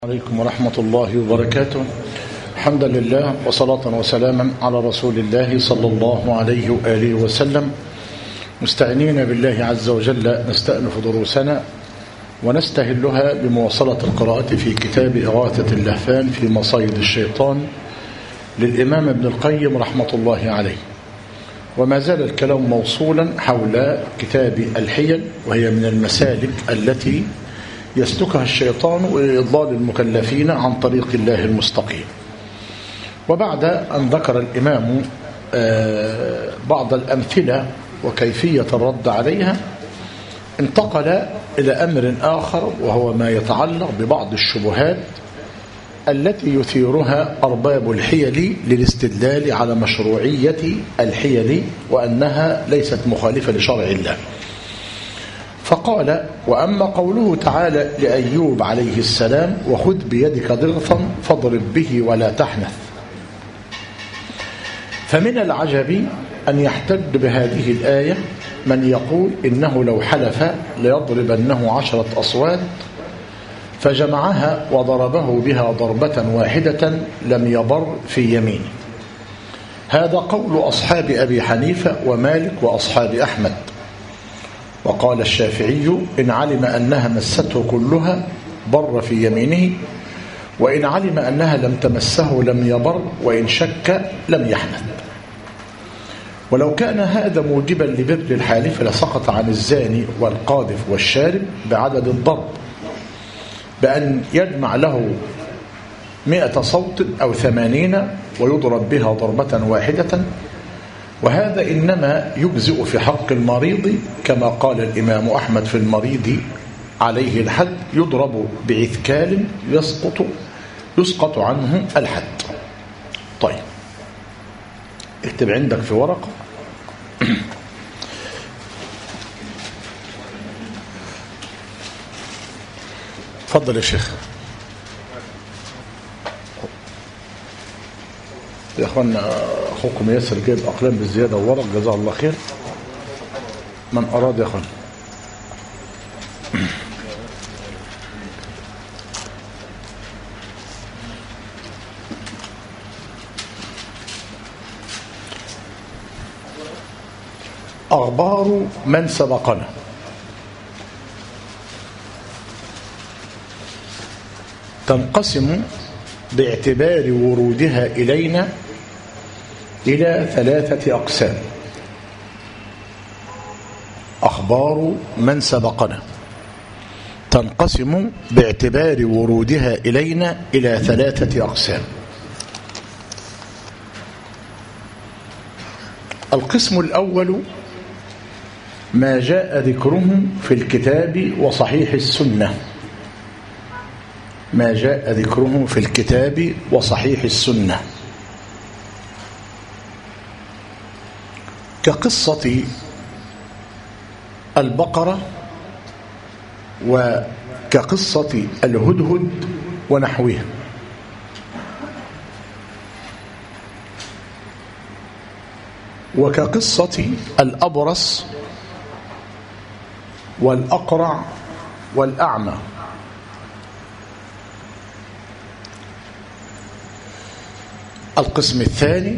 عليكم ورحمة الله وبركاته. الحمد لله وصلاة وسلاما على رسول الله صلى الله عليه وآله وسلم، مستعينين بالله عز وجل نستأنف دروسنا ونستهلها بمواصلة القراءة في كتاب إغاثة اللهفان في مصايد الشيطان للإمام ابن القيم رحمة الله عليه. وما زال الكلام موصولا حول كتاب الحيل، وهي من المسالك التي يسلكها الشيطان لإضلال المكلفين عن طريق الله المستقيم. وبعد أن ذكر الإمام بعض الأمثلة وكيفية الرد عليها، انتقل إلى أمر آخر، وهو ما يتعلق ببعض الشبهات التي يثيرها أرباب الحيل للاستدلال على مشروعية الحيل وأنها ليست مخالفة لشرع الله. فقال: وأما قوله تعالى لأيوب عليه السلام: وخذ بيدك ضغثا فاضرب به ولا تحنث، فمن العجب أن يحتج بهذه الآية من يقول إنه لو حلف ليضربنه 10 أصوات فجمعها وضربه بها ضربة واحدة لم يبر في يمينه. هذا قول أصحاب أبي حنيفة ومالك وأصحاب أحمد. وقال الشافعي: إن علم أنها مسته كلها بر في يمينه، وإن علم أنها لم تمسه لم يبر، وإن شك لم يحنث. ولو كان هذا موجبا لبر الحالف لسقط عن الزاني والقاذف والشارب بعدد الضرب، بأن يجمع له 100 صوت أو 80 ويضرب بها ضربة واحدة. وهذا إنما يجزئ في حق المريض، كما قال الإمام أحمد في المريض عليه الحد يضرب بعثكال يسقط عنه الحد. طيب، اكتب عندك في ورقة تفضل يا شيخ. يا أخوانا، أخوكم ياسر جايب أقلام بالزيادة وورق، جزاه الله خير. من أراد يا أخوانا. أخبار من سبقنا. تنقسم باعتبار ورودها إلينا إلى 3 أقسام. أخبار من سبقنا تنقسم باعتبار ورودها إلينا إلى 3 أقسام. القسم الأول ما جاء ذكره في الكتاب وصحيح السنة. ما جاء ذكره في الكتاب وصحيح السنة، كقصة البقرة وكقصة الهدهد ونحوها. وكقصة الأبرص والأقرع والأعمى. القسم الثاني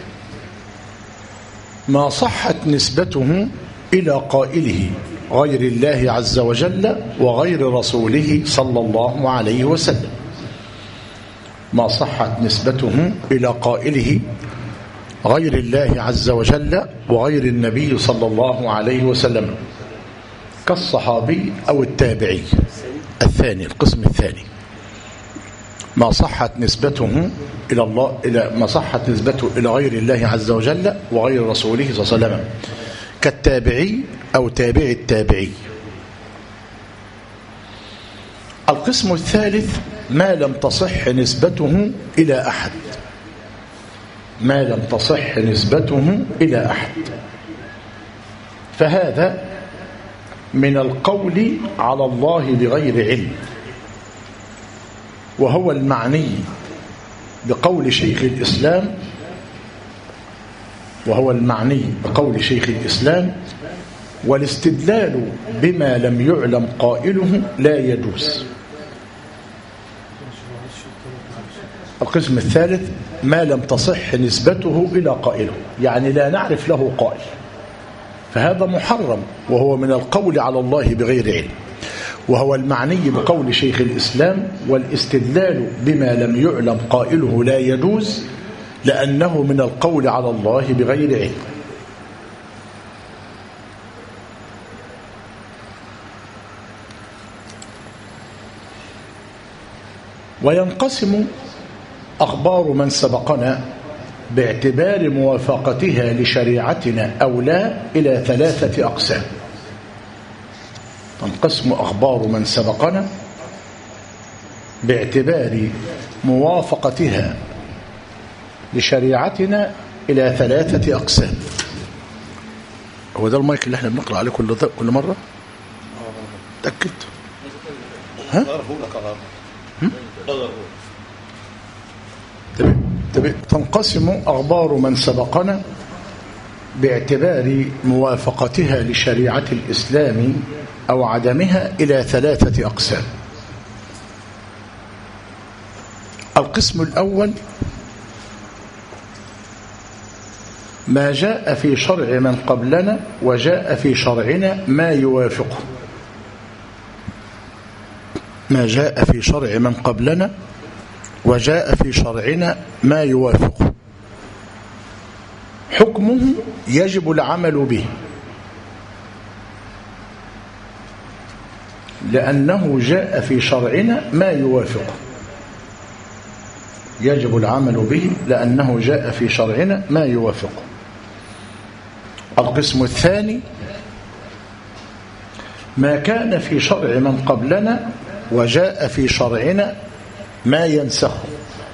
ما صحت نسبته إلى قائله غير الله عز وجل وغير رسوله صلى الله عليه وسلم. ما صحت نسبته إلى قائله غير الله عز وجل وغير النبي صلى الله عليه وسلم، كالصحابي أو التابعي. الثاني، القسم الثاني، ما صحت نسبته إلى الله، ما صحت نسبته إلى غير الله عز وجل وغير رسوله صلى الله عليه وسلم، كالتابعي أو تابع التابعي. القسم الثالث ما لم تصح نسبته إلى أحد. ما لم تصح نسبته إلى أحد، فهذا من القول على الله بغير علم، وهو المعني بقول شيخ الإسلام، والاستدلال بما لم يعلم قائله لا يجوز. القسم الثالث ما لم تصح نسبته إلى قائله، يعني لا نعرف له قائل، فهذا محرم وهو من القول على الله بغير علم، وهو المعني بقول شيخ الإسلام: والاستدلال بما لم يعلم قائله لا يجوز لأنه من القول على الله بغير علم. وينقسم أخبار من سبقنا باعتبار موافقتها لشريعتنا أو لا إلى 3 أقسام. تنقسم أخبار من سبقنا باعتبار موافقتها لشريعتنا إلى 3 أقسام. هو ده المايك اللي احنا بنقرأ عليه كل مرة؟ تأكد؟ ها؟ تنقسم أخبار من سبقنا باعتبار موافقتها لشريعة الإسلام أو عدمها إلى 3 أقسام. القسم الأول ما جاء في شرع من قبلنا وجاء في شرعنا ما يوافقه. ما جاء في شرع من قبلنا وجاء في شرعنا ما يوافقه، حكمه يجب العمل به لأنه جاء في شرعنا ما يوافقه. يجب العمل به لأنه جاء في شرعنا ما يوافقه. القسم الثاني ما كان في شرع من قبلنا وجاء في شرعنا ما ينسخه.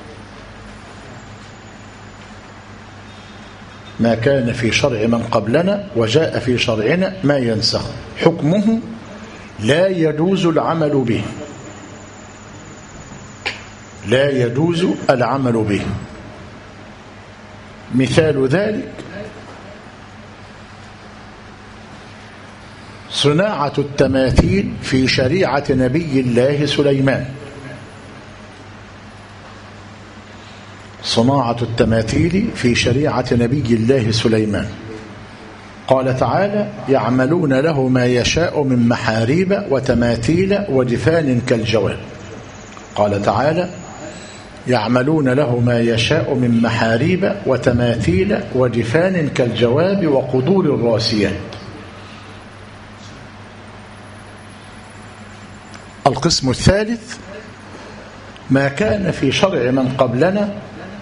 ما كان في شرع من قبلنا وجاء في شرعنا ما ينسخه، حكمه لا يجوز العمل به. لا يجوز العمل به. مثال ذلك صناعة التماثيل في شريعة نبي الله سليمان. صناعة التماثيل في شريعة نبي الله سليمان. قال تعالى: يعملون له ما يشاء من محاريب وتماثيل وجفان كالجواب. قال تعالى: يعملون له ما يشاء من محاريب وتماثيل وجفان كالجواب وقدور الراسيات. القسم الثالث ما كان في شرع من قبلنا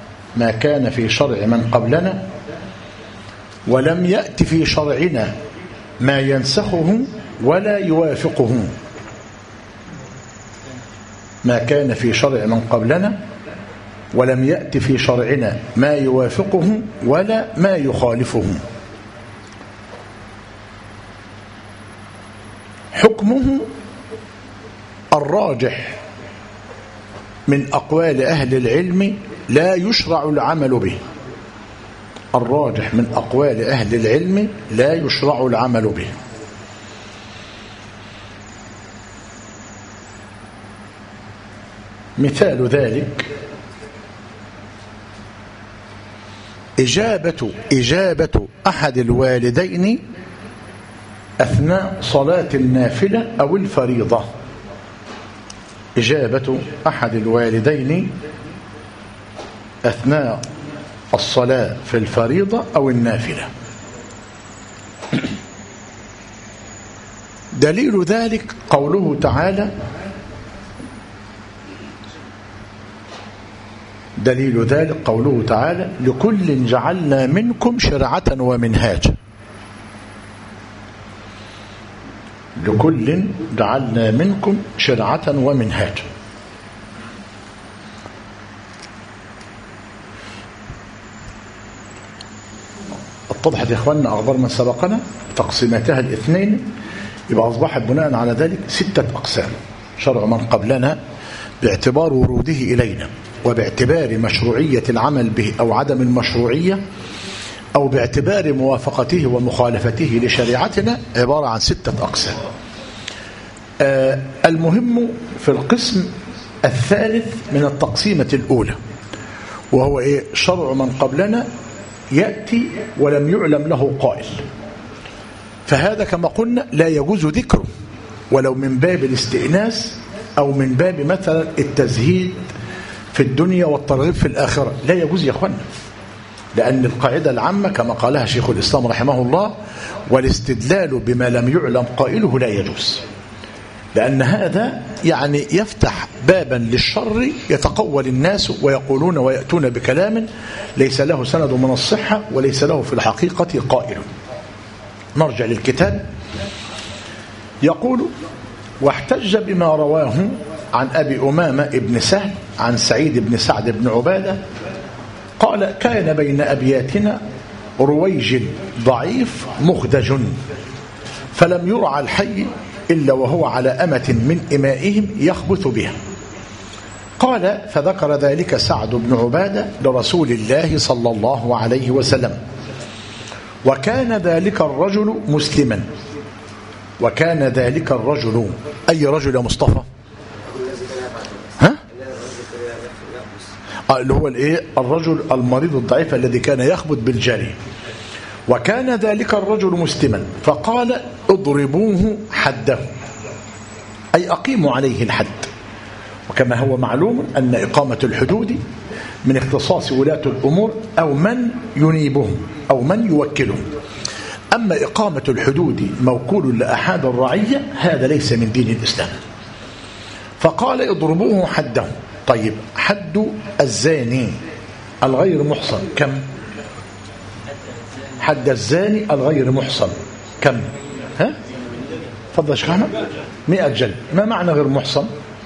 ولم يأت في شرعنا ما ينسخه ولا يوافقه. ما كان في شرع من قبلنا ولم يأت في شرعنا ما يوافقه ولا ما يخالفه، حكمه الراجح من أقوال أهل العلم لا يشرع العمل به. الراجح من أقوال أهل العلم لا يشرع العمل به. مثال ذلك إجابة أحد الوالدين أثناء صلاة النافلة أو الفريضة. إجابة أحد الوالدين أثناء الصلاة في الفريضة أو النافلة. دليل ذلك قوله تعالى: لكل جعلنا منكم شرعة ومنهاجا. لكل جعلنا منكم شرعة ومنهاجا. اتضحت يا اخواننا اخبار من سبقنا تقسيماتها الاثنين، يبقى اصبحت بناء على ذلك 6 أقسام. شرع من قبلنا باعتبار وروده الينا وباعتبار مشروعية العمل به او عدم المشروعية او باعتبار موافقته ومخالفته لشريعتنا عبارة عن 6 أقسام. المهم في القسم الثالث من التقسيمة الأولى، وهو شرع من قبلنا يأتي ولم يعلم له قائل، فهذا كما قلنا لا يجوز ذكره ولو من باب الاستئناس أو من باب مثلا التزهيد في الدنيا والترغيب في الآخرة، لا يجوز يا أخوانا، لأن القاعدة العامة كما قالها شيخ الإسلام رحمه الله: والاستدلال بما لم يعلم قائله لا يجوز، لأن هذا يعني يفتح بابا للشر يتقول الناس ويقولون ويأتون بكلام ليس له سند من الصحة وليس له في الحقيقة قائل. نرجع للكتاب. يقول: واحتج بما رواه عن أبي أمامة ابن سهل عن سعيد بن سعد بن عبادة قال: كان بين أبياتنا رويج ضعيف مخدج، فلم يرعى الحي إلا وهو على أمة من إمائهم يخبث بها. قال: فذكر ذلك سعد بن عبادة لرسول الله صلى الله عليه وسلم، وكان ذلك الرجل مسلما. وكان ذلك الرجل أي رجل يا مصطفى؟ اللي هو الرجل المريض الضعيف الذي كان يخبث بالجارية. وكان ذلك الرجل مسلما، فقال: اضربوه حده، أي أقيموا عليه الحد. وكما هو معلوم أن إقامة الحدود من اختصاص ولاة الأمور أو من ينيبهم أو من يوكلهم. أما إقامة الحدود موكول لأحد الرعية هذا ليس من دين الإسلام. فقال: اضربوه حده. طيب، حد الزاني الغير محصن كم؟ حد الزاني الغير محصن كم؟ فضل يا شيخ أحمد. 100 جلد. ما معنى غير محصن؟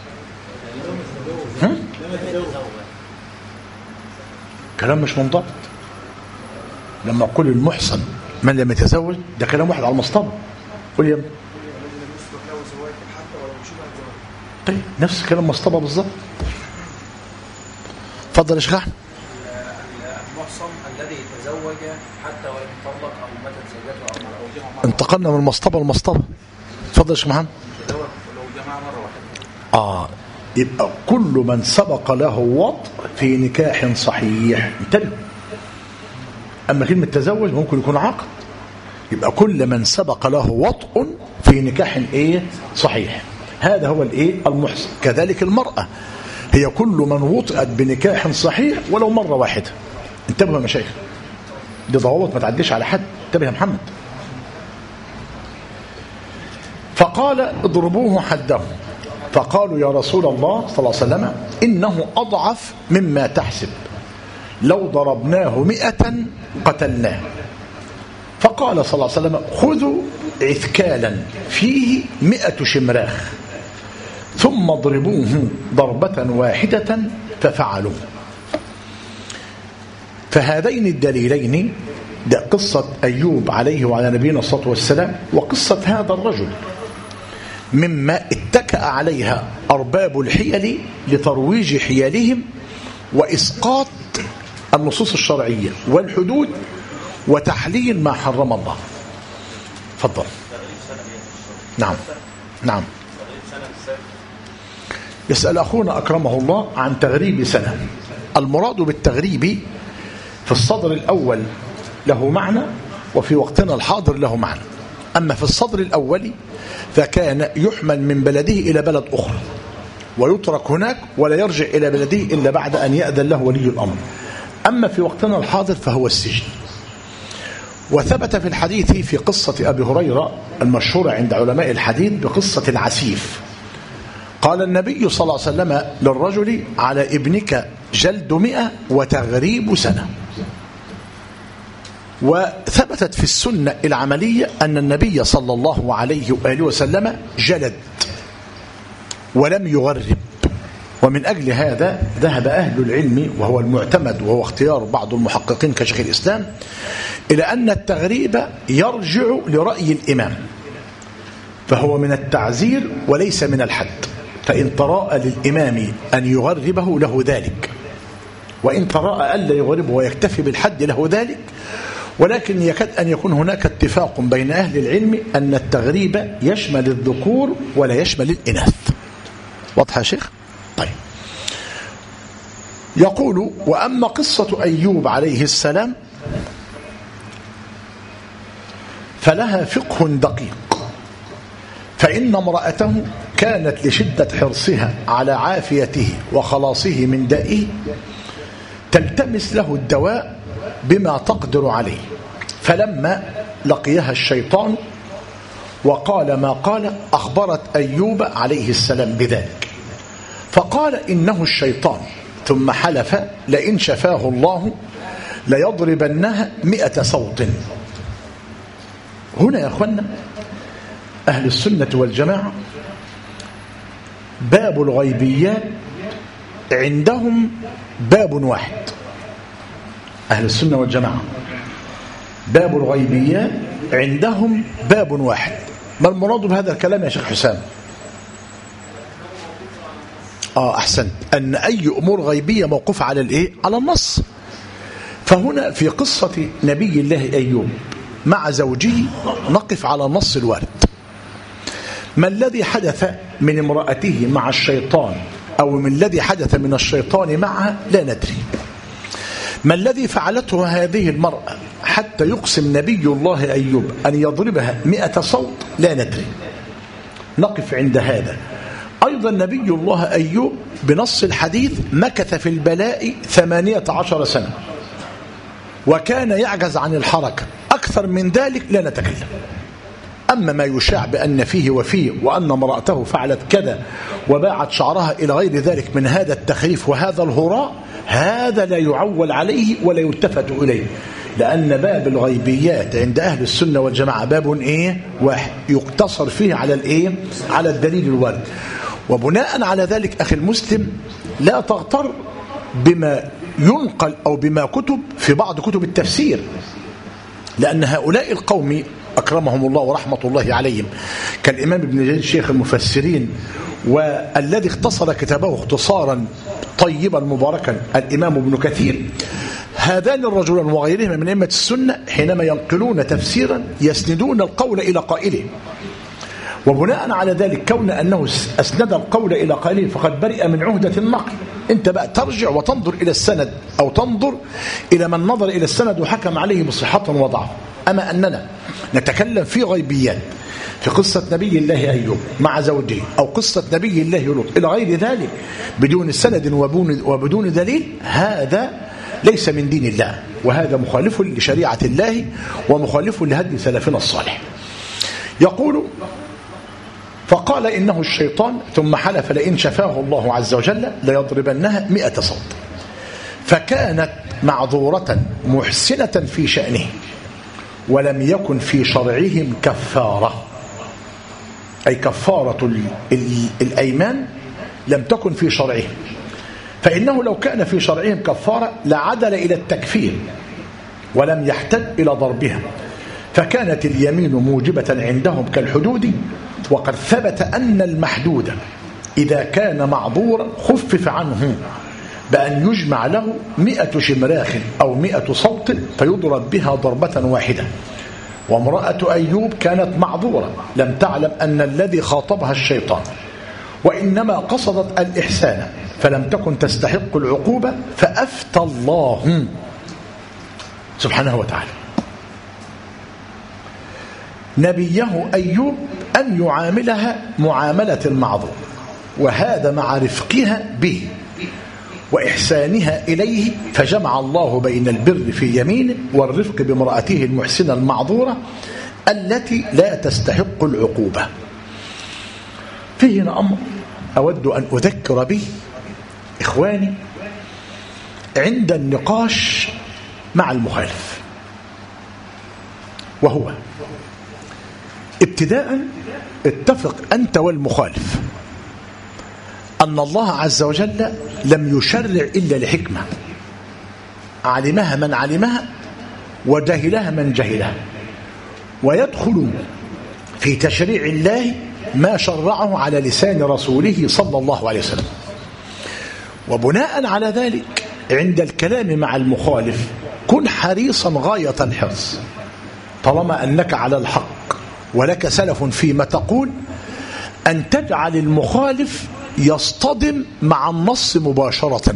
كلام مش منضبط. لما أقول المحصن من لم يتزوج، ده كلام واحد على المصطبة. قول يا ابني. طيب، نفس كلام مصطبة بالظبط. فضل يا شيخ أحمد. المحصن الذي يتزوج حتى وإن طلق أو ماتت زوجته أو انتقلنا من المصطبة للمصطبة. فضل يا شيخ محمد. لو جماعة مرة واحدة. يبقى كل من سبق له وطء في نكاح صحيح. انتبه. أما كلمة تزوج ممكن يكون عقد. يبقى كل من سبق له وطء في نكاح صحيح، هذا هو المحصن. كذلك المرأة هي كل من وطئت بنكاح صحيح ولو مرة واحدة. انتبهوا يا مشايخ، دي ضوابط ما تعديش على حد. انتبه يا محمد. فقال: اضربوه حده. فقالوا: يا رسول الله صلى الله عليه وسلم إنه أضعف مما تحسب، لو ضربناه 100 قتلناه. فقال صلى الله عليه وسلم: خذوا عثكالا فيه 100 شمراخ ثم اضربوه ضربة واحدة. ففعلوا. فهذين الدليلين، ده قصة أيوب عليه وعلى نبينا الصلاة والسلام، وقصة هذا الرجل، مما اتكأ عليها أرباب الحيل لترويج حيالهم وإسقاط النصوص الشرعية والحدود وتحليل ما حرم الله. فضل. نعم. يسأل أخونا أكرمه الله عن تغريب سنة. المراد بالتغريب في الصدر الأول له معنى، وفي وقتنا الحاضر له معنى. أما في الصدر الأول فكان يحمل من بلده إلى بلد أخرى ويترك هناك ولا يرجع إلى بلده إلا بعد أن يأذن له ولي الأمر. أما في وقتنا الحاضر فهو السجن. وثبت في الحديث في قصة أبي هريرة المشهورة عند علماء الحديث بقصة العسيف، قال النبي صلى الله عليه وسلم للرجل: على ابنك جلد 100 وتغريب سنة. وثبتت في السنة العملية أن النبي صلى الله عليه وآله وسلم جلد ولم يغرب. ومن أجل هذا ذهب أهل العلم، وهو المعتمد وهو اختيار بعض المحققين كشيخ الإسلام، إلى أن التغريب يرجع لرأي الإمام، فهو من التعزير وليس من الحد. فإن تراءى للإمام أن يغربه له ذلك، وإن تراءى ألا يغربه ويكتفي بالحد له ذلك. ولكن يكاد أن يكون هناك اتفاق بين أهل العلم أن التغريب يشمل الذكور ولا يشمل الإناث. واضح يا شيخ؟ طيب، يقول: وأما قصة أيوب عليه السلام فلها فقه دقيق، فإن امرأته كانت لشدة حرصها على عافيته وخلاصه من دائه تلتمس له الدواء بما تقدر عليه، فلما لقيها الشيطان وقال ما قال أخبرت أيوب عليه السلام بذلك، فقال إنه الشيطان، ثم حلف لئن شفاه الله ليضربنها 100 صوت. هنا يا أخوانا أهل السنة والجماعة باب الغيبيات عندهم باب واحد. أهل السنة والجماعة باب الغيبيات عندهم باب واحد. ما المراد بهذا الكلام يا شيخ حسام؟ أحسنت، أن أي أمور غيبية موقوفة على الإيه؟ على النص. فهنا في قصة نبي الله أيوب مع زوجه نقف على النص الوارد. ما الذي حدث من امرأته مع الشيطان أو من الذي حدث من الشيطان معها لا ندري. ما الذي فعلته هذه المرأة حتى يقسم نبي الله أيوب أن يضربها 100 صوت لا ندري، نقف عند هذا. أيضا نبي الله أيوب بنص الحديث مكث في البلاء 18 سنة وكان يعجز عن الحركة، أكثر من ذلك لا نتكلم. أما ما يشاع بأن فيه وفيه وأن امرأته فعلت كذا وباعت شعرها إلى غير ذلك من هذا التخريف وهذا الهراء، هذا لا يعول عليه ولا يلتفت إليه، لأن باب الغيبيات عند أهل السنة والجماعة باب إيه؟ واحد يقتصر فيه على الإيه؟ على الدليل الوارد. وبناء على ذلك أخي المسلم لا تغتر بما ينقل أو بما كتب في بعض كتب التفسير، لأن هؤلاء القوم أكرمهم الله ورحمة الله عليهم كالإمام ابن جرير شيخ المفسرين، والذي اختصر كتابه اختصارا طيبا مباركا الإمام ابن كثير، هذان الرجلان وغيرهما من أئمة السنة حينما ينقلون تفسيرا يسندون القول إلى قائله، وبناء على ذلك كون أنه أسند القول إلى قائله فقد برئ من عهدة النقل. أنت بقى ترجع وتنظر إلى السند أو تنظر إلى من نظر إلى السند وحكم عليه بصحة وضعف. أما أننا نتكلم في غيبيات في قصة نبي الله أيوب مع زوجه أو قصة نبي الله لوط إلى غير ذلك بدون سند وبدون دليل، هذا ليس من دين الله، وهذا مخالف لشريعة الله ومخالف لهدي سلفنا الصالح. يقول: فقال إنه الشيطان ثم حلف لئن شفاه الله عز وجل ليضربنها 100 صوت، فكانت معذورة محسنة في شأنه ولم يكن في شرعهم كفارة، أي كفارة الأيمان لم تكن في شرعهم، فإنه لو كان في شرعهم كفارة لعدل إلى التكفير ولم يحتج إلى ضربها، فكانت اليمين موجبة عندهم كالحدود. وقد ثبت أن المحدود إذا كان معذورا خفف عنه بأن يجمع له 100 شمراخ أو 100 صوت فيضرب بها ضربة واحدة. وامرأة أيوب كانت معذورة لم تعلم أن الذي خاطبها الشيطان، وإنما قصدت الإحسان فلم تكن تستحق العقوبة، فأفتى الله سبحانه وتعالى نبيه أيوب أن يعاملها معاملة المعذور، وهذا مع رفقها به وإحسانها إليه، فجمع الله بين البر في يمينه والرفق بامرأته المحسنة المعذورة التي لا تستحق العقوبة. فيه هنا أمر أود أن أذكر به إخواني عند النقاش مع المخالف، وهو ابتداء اتفق أنت والمخالف أن الله عز وجل لم يشرع إلا لحكمة علمها من علمها وجهلها من جهلها، ويدخل في تشريع الله ما شرعه على لسان رسوله صلى الله عليه وسلم. وبناء على ذلك عند الكلام مع المخالف كن حريصا غاية الحرص، طالما أنك على الحق ولك سلف فيما تقول، أن تجعل المخالف يصطدم مع النص مباشرة.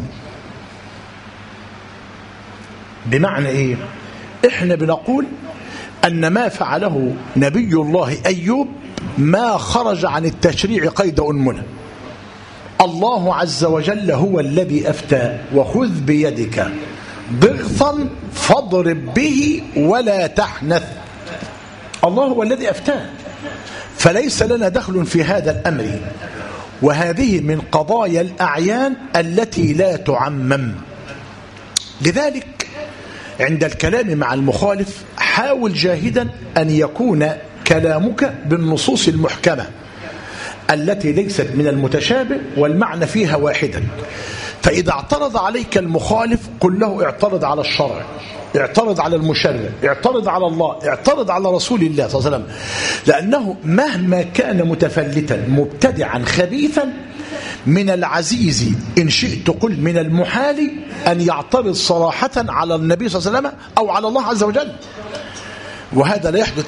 بمعنى ايه؟ احنا بنقول ان ما فعله نبي الله ايوب ما خرج عن التشريع قيد أنملة. الله عز وجل هو الذي أفتى وخذ بيدك ضغثا فاضرب به ولا تحنث. الله هو الذي أفتاه، فليس لنا دخل في هذا الأمر، وهذه من قضايا الأعيان التي لا تعمم. لذلك عند الكلام مع المخالف حاول جاهدا أن يكون كلامك بالنصوص المحكمة التي ليست من المتشابه والمعنى فيها واحدا. فإذا اعترض عليك المخالف قل له اعترض على الشرع، اعترض على المشرع، اعترض على الله، اعترض على رسول الله صلى الله عليه وسلم، لأنه مهما كان متفلتا مبتدعا خبيثا من العزيز إن شئت قل من المحال أن يعترض صراحة على النبي صلى الله عليه وسلم أو على الله عز وجل. وهذا لا يحدث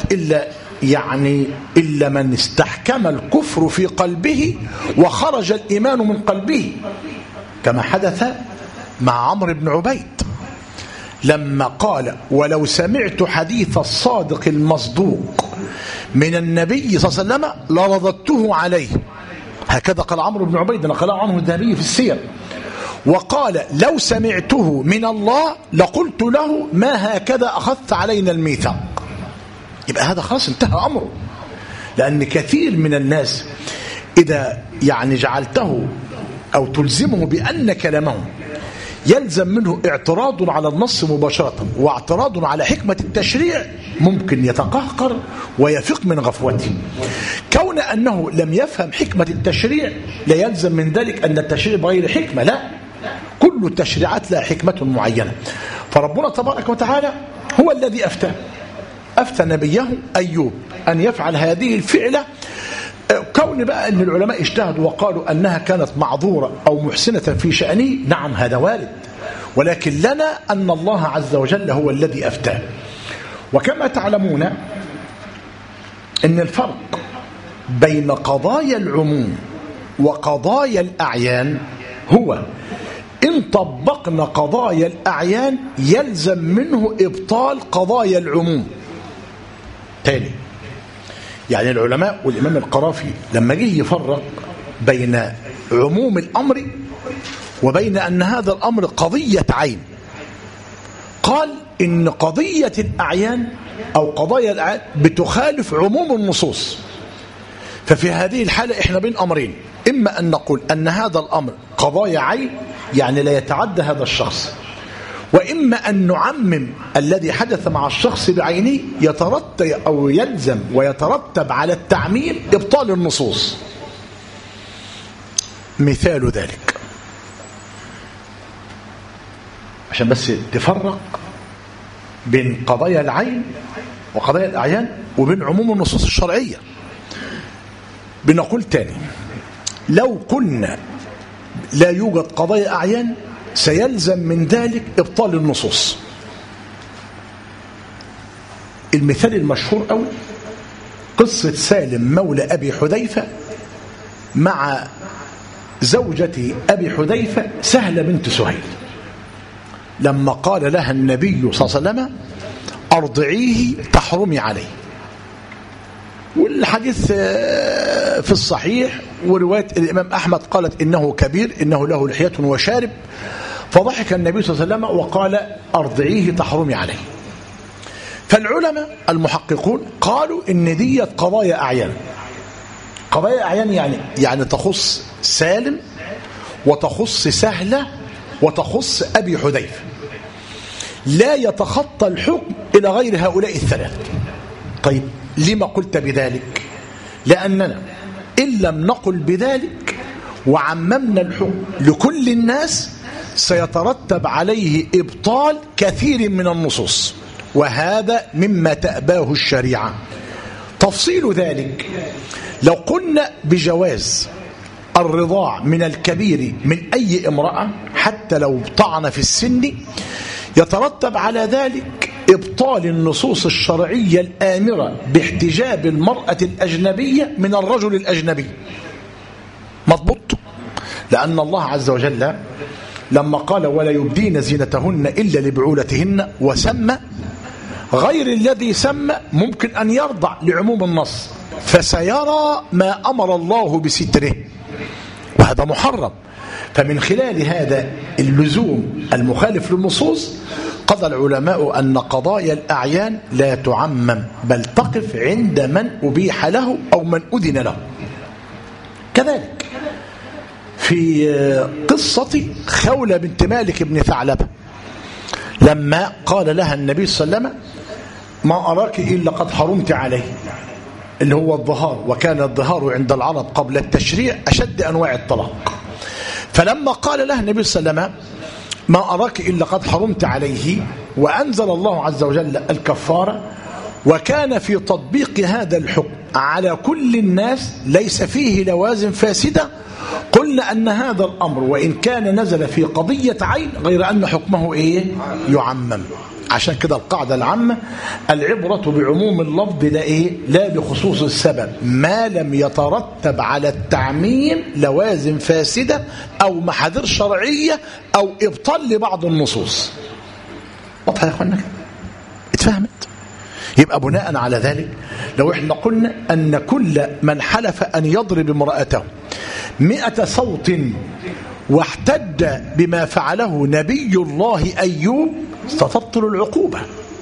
إلا من استحكم الكفر في قلبه وخرج الإيمان من قلبه، كما حدث مع عمرو بن عبيد لما قال ولو سمعت حديث الصادق المصدوق من النبي صلى الله عليه وسلم لرددته عليه. هكذا قال عمرو بن عبيد، نقله عنه الذهبي في السير. وقال لو سمعته من الله لقلت له ما هكذا أخذت علينا الميثاق. يبقى هذا خلاص انتهى أمره. لأن كثير من الناس إذا جعلته أو تلزمه بأن كلامه يلزم منه اعتراض على النص مباشرة واعتراض على حكمة التشريع ممكن يتقهقر ويفق من غفوته. كون أنه لم يفهم حكمة التشريع لا يلزم من ذلك أن التشريع بغير حكمة، لا، كل التشريعات لها حكمة معينة. فربنا تبارك وتعالى هو الذي أفتى نبيه أيوب أن يفعل هذه الفعلة. كون بقى أن العلماء اجتهدوا وقالوا أنها كانت معذورة أو محسنة في شأنه، نعم هذا وارد، ولكن لنا أن الله عز وجل هو الذي أفتاه. وكما تعلمون أن الفرق بين قضايا العموم وقضايا الأعيان هو إن طبقنا قضايا الأعيان يلزم منه إبطال قضايا العموم. تاني، يعني العلماء والإمام القرافي لما جه يفرق بين عموم الأمر وبين أن هذا الأمر قضية عين، قال إن قضية الأعيان أو قضايا الأعيان بتخالف عموم النصوص. ففي هذه الحالة إحنا بين أمرين، إما أن نقول أن هذا الأمر قضايا عين يعني لا يتعدى هذا الشخص، وإما أن نعمم الذي حدث مع الشخص بعينه يترتب أو يلزم ويترتب على التعميم إبطال النصوص. مثال ذلك عشان بس تفرق بين قضايا العين وقضايا الأعيان وبين عموم النصوص الشرعية. بنقول تاني، لو قلنا لا يوجد قضايا أعيان سيلزم من ذلك إبطال النصوص. المثال المشهور أوي قصة سالم مولى أبي حذيفة مع زوجة أبي حذيفة سهلة بنت سهيل، لما قال لها النبي صلى الله عليه وسلم أرضعيه تحرمي عليه. والحديث في الصحيح، ورواية الإمام أحمد قالت إنه كبير، إنه له لحية وشارب، فضحك النبي صلى الله عليه وسلم وقال أرضعيه تحرمي عليه. فالعلماء المحققون قالوا إن دي قضايا أعيان. قضايا أعيان يعني تخص سالم وتخص سهلة وتخص أبي حذيفة، لا يتخطى الحكم إلى غير هؤلاء الثلاث. طيب لما قلت بذلك؟ لأننا إن لم نقل بذلك وعممنا الحكم لكل الناس سيترتب عليه إبطال كثير من النصوص، وهذا مما تأباه الشريعة. تفصيل ذلك لو قلنا بجواز الرضاع من الكبير من أي امرأة حتى لو طعن في السن، يترتب على ذلك إبطال النصوص الشرعية الآمرة باحتجاب المرأة الأجنبية من الرجل الأجنبي. مضبوط؟ لأن الله عز وجل لما قال ولا يبدين زينتهن إلا لبعولتهن وسمى غير الذي سمى ممكن أن يرضع لعموم النص، فسيرى ما أمر الله بستره، وهذا محرم. فمن خلال هذا اللزوم المخالف للنصوص قضى العلماء أن قضايا الأعيان لا تعمم، بل تقف عند من أبيح له أو من أذن له. كذلك في قصة خولة بنت مالك بن ثعلبة لما قال لها النبي صلى الله عليه وسلم ما أراك إلا قد حرمت عليه، اللي هو الظهار، وكان الظهار عند العرب قبل التشريع أشد أنواع الطلاق. فلما قال لها النبي صلى الله عليه وسلم ما أراك إلا قد حرمت عليه، وأنزل الله عز وجل الكفارة، وكان في تطبيق هذا الحكم على كل الناس ليس فيه لوازم فاسدة، قلنا أن هذا الأمر وإن كان نزل في قضية عين غير أن حكمه يعمم. عشان كده القاعدة العامة العبرة بعموم اللفظ لا بخصوص السبب، ما لم يترتب على التعميم لوازم فاسدة أو محاذير شرعية أو إبطال لبعض النصوص. واضح يا أخوانا؟ اتفهمت؟ يبقى بناء على ذلك لو احنا قلنا أن كل من حلف أن يضرب امرأته 100 صوت واحتج بما فعله نبي الله أيوب ستبطل العقوبة.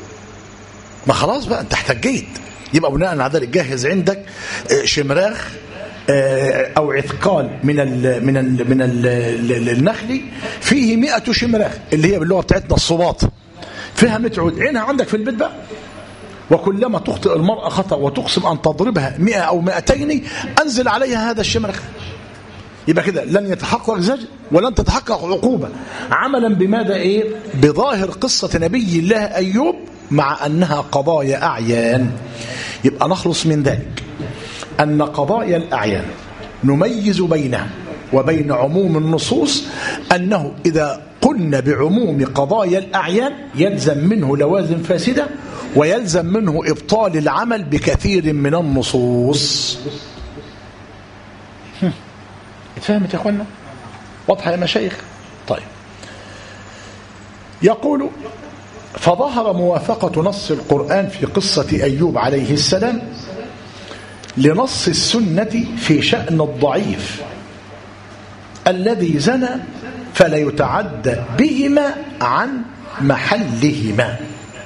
ما خلاص بقى انت احتجيت، يبقى بناء على ذلك جهز عندك شمراخ أو عثقال من النخل فيه 100 شمراخ، اللي هي باللغة بتاعتنا الصباط، فيها 100 عود، عينها عندك في البيت بقى. وكلما تخطئ المرأة خطأ وتقسم أن تضربها 100 أو 200 أنزل عليها هذا الشمرخ. يبقى كده لن يتحقق زجر ولن تتحقق عقوبة، عملا بماذا بظاهر قصة نبي الله أيوب، مع أنها قضايا أعيان. يبقى نخلص من ذلك أن قضايا الأعيان نميز بينها وبين عموم النصوص، أنه إذا قلنا بعموم قضايا الأعيان يلزم منه لوازم فاسدة، ويلزم منه إبطال العمل بكثير من النصوص. اتفهمت يا أخوانا؟ واضحة يا مشايخ؟ طيب، يقول فظهر موافقة نص القرآن في قصة أيوب عليه السلام لنص السنة في شأن الضعيف الذي زنى فلا يتعدى بهما عن محلهما.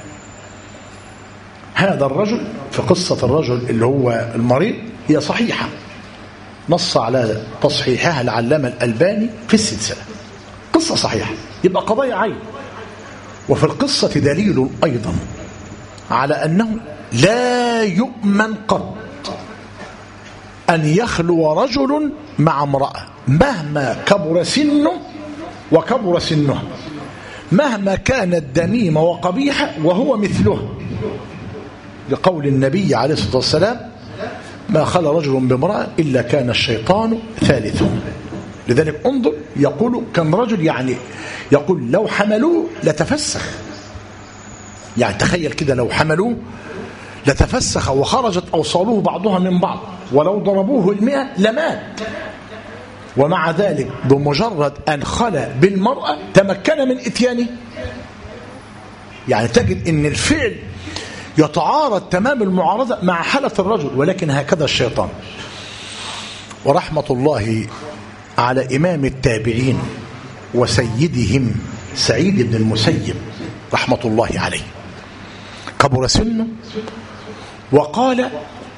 هذا الرجل في قصة الرجل اللي هو المريض هي صحيحة، نص على تصحيحها العلامة الألباني في السلسلة، قصة صحيحة، يبقى قضايا عين. وفي القصة دليل أيضا على أنه لا يؤمن قط أن يخلو رجل مع امرأة مهما كبر سنه وكبر سنها، مهما كانت دميمة وقبيحة وهو مثله، لقول النبي عليه الصلاة والسلام ما خلى رجل بامرأة إلا كان الشيطان ثالثهم. لذلك انظر، يقول كم رجل، يعني يقول لو حملوه لتفسخ، يعني تخيل كده لو حملوه لتفسخ وخرجت أوصاله بعضها من بعض، ولو ضربوه 100 لمات. ومع ذلك بمجرد أن خلى بالمرأة تمكن من إتيانه. يعني تجد أن الفعل يتعارض تمام المعارضة مع حالة الرجل، ولكن هكذا الشيطان. ورحمة الله على إمام التابعين وسيدهم سعيد بن المسيب رحمة الله عليه، كبر سنه وقال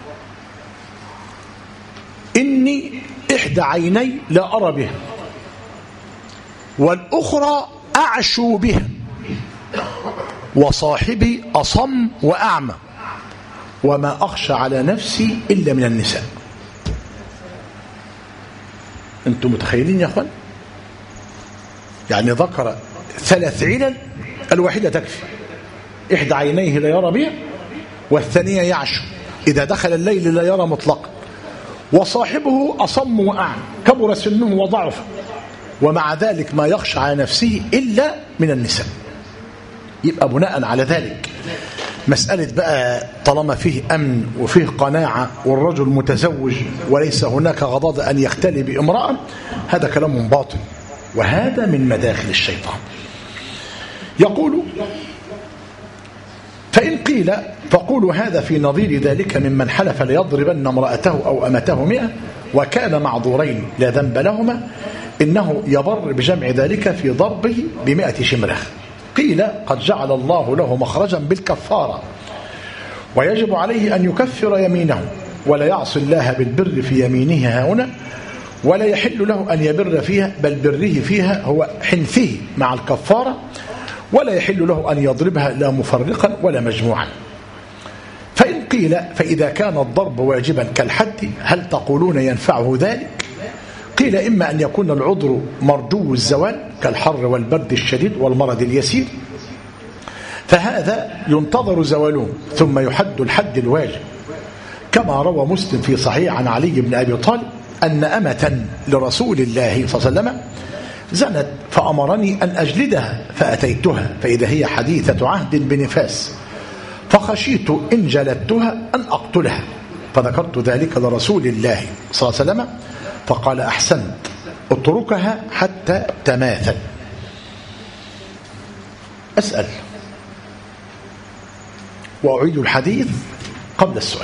إني إحدى عيني لا أرى بها والأخرى أعشو بها وصاحبي أصم وأعمى وما أخشى على نفسي إلا من النساء. أنتم متخيلين يا أخوان؟ يعني ذكر 3 علل، الواحدة تكفي، إحدى عينيه لا يرى بها، والثانية يعشو إذا دخل الليل لا يرى مطلقا، وصاحبه أصم وأعمى كبر سنه وضعف، ومع ذلك ما يخشى على نفسه إلا من النساء. يبقى بناء على ذلك مسألة بقى طالما فيه أمن وفيه قناعة والرجل متزوج وليس هناك غضاضة أن يختلي بامرأة، هذا كلام باطل، وهذا من مداخل الشيطان. يقول: فإن قيل فقولوا هذا في نظير ذلك ممن حلف ليضربن امرأته أو أمته 100 وكان معذورين لا ذنب لهما، إنه يبر بجمع ذلك في ضربه ب100 شمرخ. قيل: قد جعل الله له مخرجا بالكفارة، ويجب عليه أن يكفر يمينه ولا يعصي الله بالبر في يمينه هنا، ولا يحل له أن يبر فيها، بل بره فيها هو حنثه مع الكفارة، ولا يحل له أن يضربها لا مفرقا ولا مجموعا. فإن قيل: فإذا كان الضرب واجبا كالحد هل تقولون ينفعه ذلك؟ قيل: إما أن يكون العذر مرجو الزوال كالحر والبرد الشديد والمرض اليسير، فهذا ينتظر زواله ثم يحد الحد الواجب، كما روى مسلم في صحيح عن علي بن أبي طالب أن أمة لرسول الله صلى الله عليه وسلم زنت فأمرني أن أجلدها فأتيتها فإذا هي حديثة عهد بنفاس، فخشيت إن جلدتها أن أقتلها، فذكرت ذلك لرسول الله صلى الله عليه وسلم فقال: أحسنت، اتركها حتى تماثل. أسأل وأعيد الحديث قبل السؤال.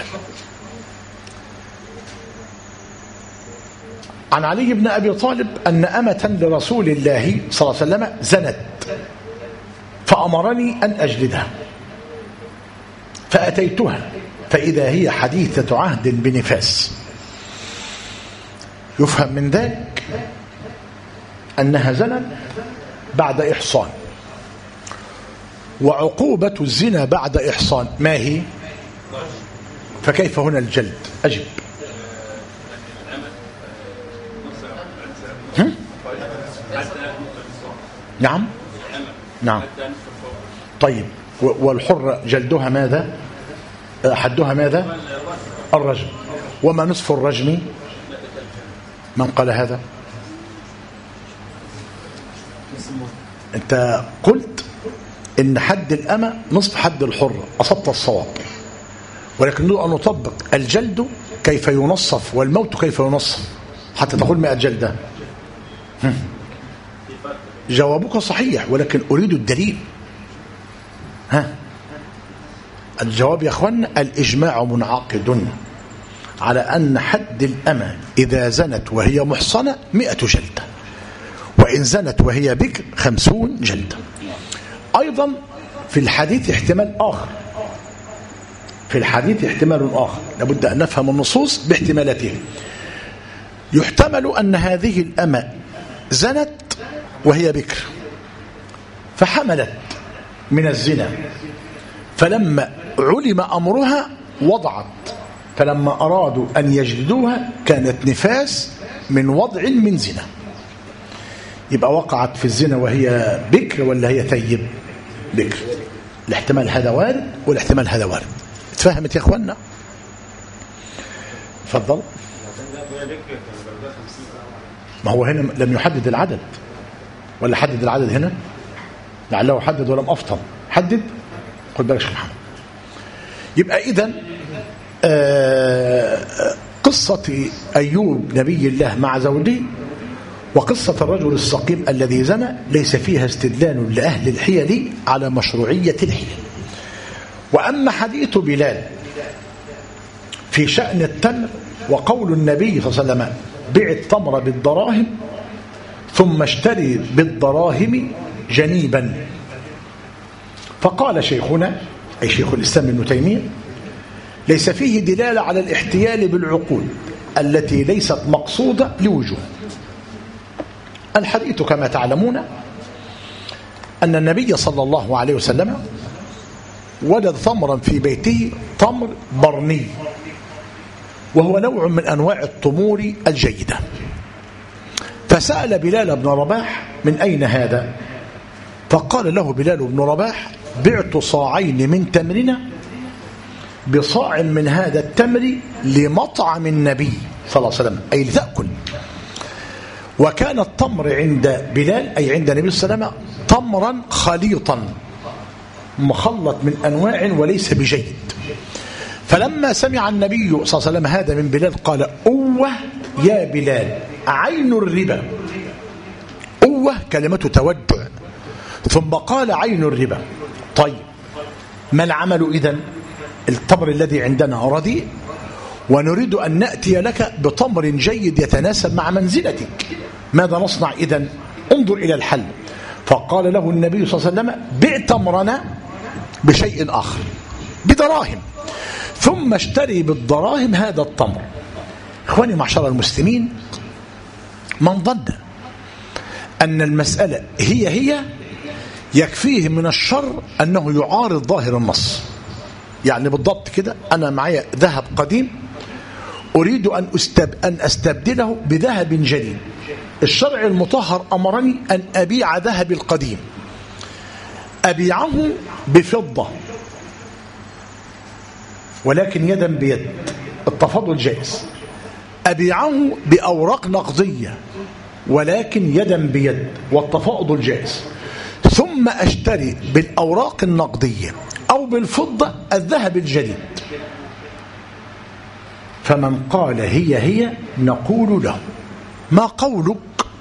عن علي بن أبي طالب أن أمة لرسول الله صلى الله عليه وسلم زنت فأمرني أن أجلدها فأتيتها فإذا هي حديثة عهد بنفاس. يفهم من ذلك أنها زنت بعد إحصان، وعقوبة الزنا بعد إحصان ما هي؟ فكيف هنا الجلد؟ أجب. نعم نعم. طيب، والحر جلدها ماذا؟ حدها ماذا؟ الرجم. وما نصف الرجم؟ من قال هذا؟ انت قلت ان حد الأمة نصف حد الحر، أصبت الصواب، ولكن نريد أن نطبق الجلد كيف ينصف والموت كيف ينصف حتى تقول 100 جلدة. جوابك صحيح، ولكن أريد الدليل. الجواب يا أخوانا: الإجماع منعقد على أن حد الأمة إذا زنت وهي محصنة 100 جلدة، وإن زنت وهي بكر 50 جلدة. أيضا في الحديث احتمال آخر، في الحديث احتمال آخر لابد أن نفهم النصوص باحتمالاتها. يحتمل أن هذه الأمة زنت وهي بكر فحملت من الزنا، فلما علم أمرها وضعت، فلما أرادوا أن يجلدوها كانت نفاس من وضع من زنا. يبقى وقعت في الزنا وهي بكر ولا هي ثيب؟ بكر. الاحتمال هذا وارد والاحتمال هذا وارد. اتفهمت يا اخوانا؟ تفضل. ما هو هنا لم يحدد العدد، ولا حدد العدد هنا؟ لعله حدد ولم أفطن. حدد. خد بالك يا محمد. يبقى إذن قصة أيوب نبي الله مع زوجه وقصة الرجل السقيم الذي زنى ليس فيها استدلال لأهل الحيل على مشروعية الحيل. وأما حديث بلال في شأن التمر وقول النبي صلى الله عليه وسلم: بع التمر بالدراهم ثم اشتري بالدراهم جنيبا، فقال شيخنا أي شيخ الإسلام ابن تيمية: ليس فيه دلالة على الاحتيال بالعقول التي ليست مقصودة لوجوه. الحديث كما تعلمون أن النبي صلى الله عليه وسلم وجد تمرا في بيته، تمر برني، وهو نوع من أنواع التمور الجيدة، فسأل بلال بن رباح: من أين هذا؟ فقال له بلال بن رباح: بعت صاعين من تمرنا بصاع من هذا التمر لمطعم النبي صلى الله عليه وسلم، أي لتأكل. وكان التمر عند بلال أي عند النبي صلى الله عليه وسلم تمرا خليطا، مخلط من أنواع وليس بجيد. فلما سمع النبي صلى الله عليه وسلم هذا من بلال قال أوه يا بلال عين الربا. أوه كلمة توجع، ثم قال عين الربا. طيب ما العمل إذن؟ التمر الذي عندنا رديء ونريد أن نأتي لك بتمر جيد يتناسب مع منزلتك، ماذا نصنع إذن؟ انظر إلى الحل. فقال له النبي صلى الله عليه وسلم بع تمرنا بشيء آخر بدراهم، ثم اشتري بالدراهم هذا التمر. إخواني معشر المسلمين، من ظن أن المسألة هي يكفيه من الشر أنه يعارض ظاهر النص. يعني بالضبط كده، أنا معي ذهب قديم أريد أن أستبدله بذهب جديد، الشرع المطهر أمرني أن أبيع ذهبي القديم، أبيعه بفضة ولكن يدا بيد، التفاضل جائز. أبيعه بأوراق نقدية ولكن يدا بيد، والتفاضل جائز. ثم أشتري بالأوراق النقدية أو بالفضة الذهب الجديد. فمن قال هي نقول له ما قولك؟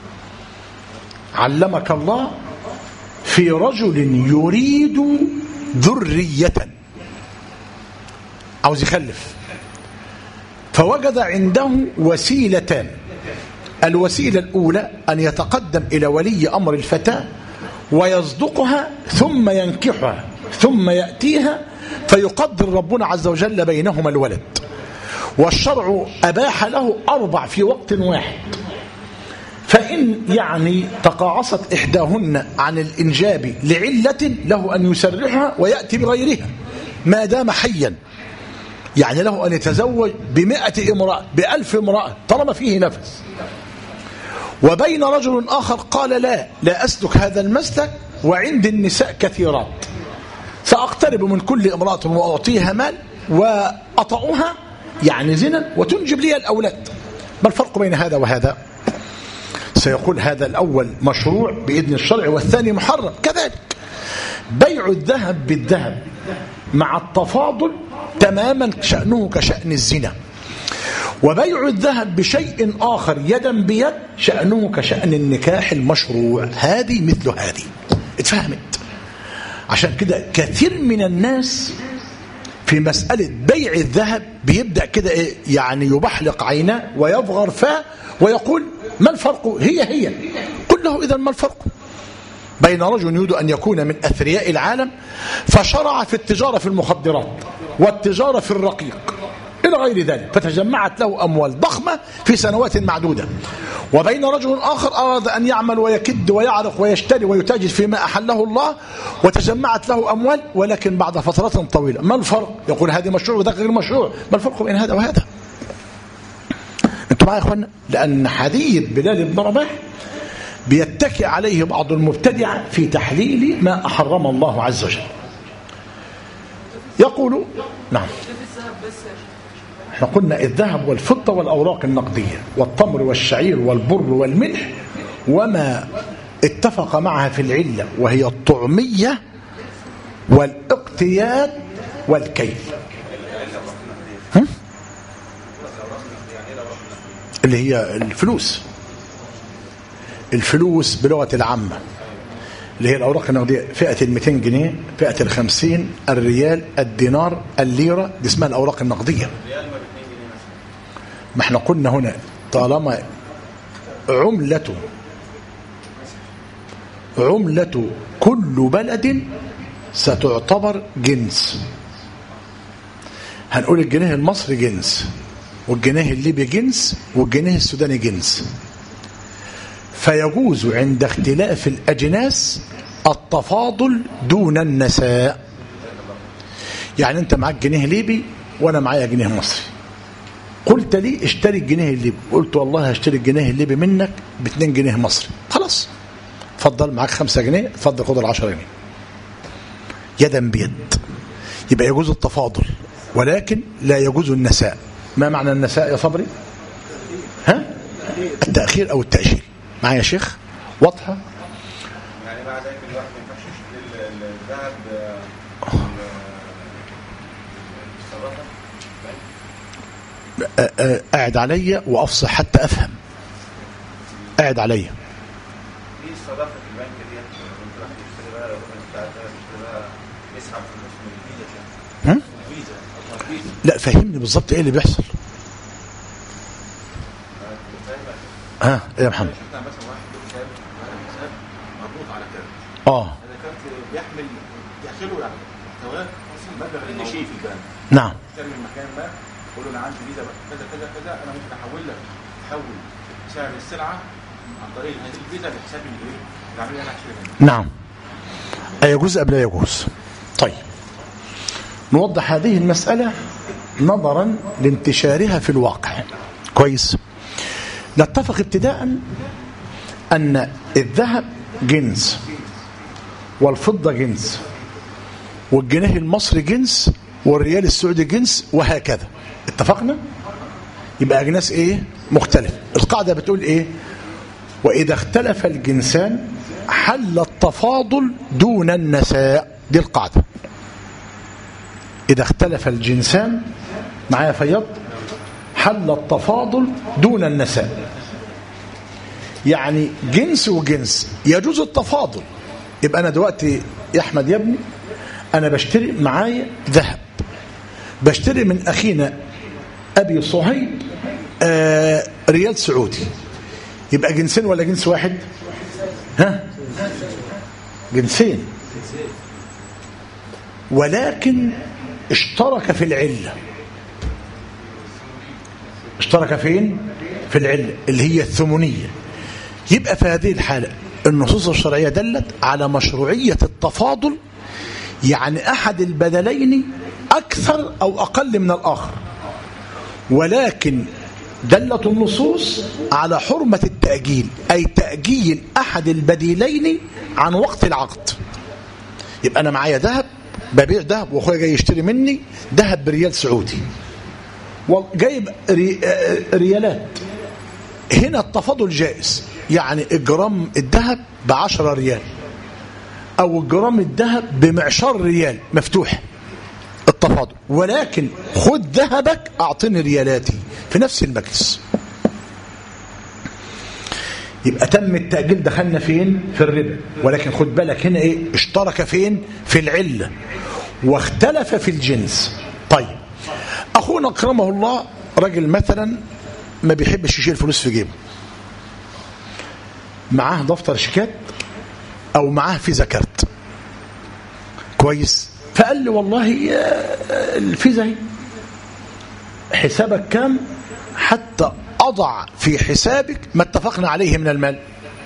علمك الله في رجل يريد ذرية، عاوز يخلف، فوجد عنده وسيلتان. الوسيلة الأولى أن يتقدم إلى ولي أمر الفتاة ويصدقها ثم ينكحها ثم يأتيها فيقدر ربنا عز وجل بينهما الولد، والشرع أباح له 4 في وقت واحد. فإن يعني تقاعست إحداهن عن الإنجاب لعلة له أن يسرحها ويأتي بغيرها ما دام حيا، يعني له أن يتزوج ب100 امرأة ب1000 امرأة طالما فيه نفس. وبين رجل آخر قال لا أسلك هذا المسلك وعند النساء كثيرات، سأقترب من كل امرأة وأعطيها مال وأطأها يعني زنا وتنجب لي الأولاد. ما الفرق بين هذا وهذا؟ سيقول هذا الأول مشروع بإذن الشرع والثاني محرم. كذلك بيع الذهب بالذهب مع التفاضل تماما شأنه كشأن الزنا، وبيع الذهب بشيء آخر يدا بيد شأنه كشأن النكاح المشروع. هذه مثل هذه، اتفهمت؟ عشان كده كثير من الناس في مسألة بيع الذهب بيبدأ كده يعني يبحلق عيناه ويفغر فاه ويقول ما الفرق؟ هي قل له إذا ما الفرق بين رجل يريد أن يكون من أثرياء العالم فشرع في التجارة في المخدرات والتجارة في الرقيق إلى غير ذلك فتجمعت له أموال ضخمة في سنوات معدودة، وبين رجل آخر أراد أن يعمل ويكد ويعرق ويشتري ويتاجر فيما أحله الله وتجمعت له أموال ولكن بعد فترة طويلة. ما الفرق؟ يقول هذه مشروع وذاك غير مشروع. ما الفرق بين هذا وهذا؟ انتم معي يا اخوانا؟ لأن حديث بلال بن رباح بيتكئ عليه بعض المبتدعة في تحليل ما أحرم الله عز وجل. يقول نعم، احنا قلنا الذهب والفضة والأوراق النقدية والتمر والشعير والبر والملح وما اتفق معها في العلة وهي الطعمية والاقتياد والكيل، اللي هي الفلوس بلغة العامة، اللي هي الأوراق النقدية، فئة 200 جنيه، فئة 50 الريال، الدينار، الليرة، دي اسمها الأوراق النقدية. ما احنا قلنا هنا طالما عملة كل بلد ستعتبر جنس. هنقول الجنيه المصري جنس، والجنيه الليبي جنس، والجنيه السوداني جنس. فيجوز عند اختلاف الأجناس التفاضل دون النساء. يعني انت معاك جنيه ليبي وانا معايا جنيه مصري، قلت لي اشتري الجنيه الليبي، قلت والله هشتري الجنيه الليبي منك ب2 جنيه مصري، خلاص اتفضل معاك 5 جنيه، اتفضل خد ال10 جنيه يدا بيد. يبقى يجوز التفاضل ولكن لا يجوز النساء. ما معنى النساء يا صبري؟ التأخير أو التأجيل. معايا يا شيخ؟ واضحة؟ يعني بعد ذلك الواحد ما ينفعش يشتري الذهب قاعد عليا وافصح حتى افهم. قاعد عليا. في الصرافه في البنك دي انت راح تشتري بقى، لو انت تشتري بقى يسحب فلوس من الفيزا. لا فهمني بالظبط ايه اللي بيحصل. ايه يا محمد؟ شفنا مثلا واحد له حساب مربوط على كارت. هذا كارت بيحمل داخله يعني محتواه مبلغ اللي شيء في البنك. نعم. تعمل مكان ما قول له انا عندي فيزا كذا كذا كذا، انا ممكن احول لك تحول سعر السلعه عن طريق هذه الفيزا لحسابي الايه؟ العمليه اللي انا هشتري منها. نعم. أيجوز أم لا يجوز؟ طيب نوضح هذه المسألة نظرا لانتشارها في الواقع. كويس. نتفق ابتداء أن الذهب جنس والفضة جنس والجنيه المصري جنس والريال السعودي جنس وهكذا. اتفقنا؟ يبقى أجناس ايه؟ مختلف. القاعدة بتقول ايه؟ وإذا اختلف الجنسان حل التفاضل دون النساء. دي القاعدة. إذا اختلف الجنسان معايا فيض حل التفاضل دون النساء. يعني جنس وجنس يجوز التفاضل. يبقى أنا دلوقتي يا أحمد يا ابني أنا بشتري معايا ذهب، بشتري من أخينا أبي صهيب ريال سعودي، يبقى جنسين ولا جنس واحد؟ جنسين، ولكن اشترك في العلة. اشترك فين؟ في العلة اللي هي الثمنية. يبقى في هذه الحالة النصوص الشرعية دلت على مشروعية التفاضل، يعني أحد البدلين أكثر أو أقل من الآخر، ولكن دلت النصوص على حرمة التأجيل، أي تأجيل أحد البديلين عن وقت العقد. يبقى أنا معايا ذهب، ببيع ذهب وأخويا جاي يشتري مني ذهب بريال سعودي وجايب ريالات. هنا التفاضل جائز، يعني الجرام الذهب ب10 ريال أو الجرام الذهب بمعشار ريال مفتوح التفاضل، ولكن خد ذهبك أعطني ريالاتي في نفس المجلس. يبقى تم التأجيل، دخلنا فين؟ في الربا. ولكن خد بالك هنا ايه؟ اشترك فين؟ في العلة واختلف في الجنس. طيب أخونا أكرمه الله راجل مثلا ما بيحبش يشيل فلوس في جيبه، معاه دفتر شيكات أو معاه فيزا كارت. كويس. فقال لي والله الفيزا هي حسابك كام حتى أضع في حسابك ما اتفقنا عليه من المال.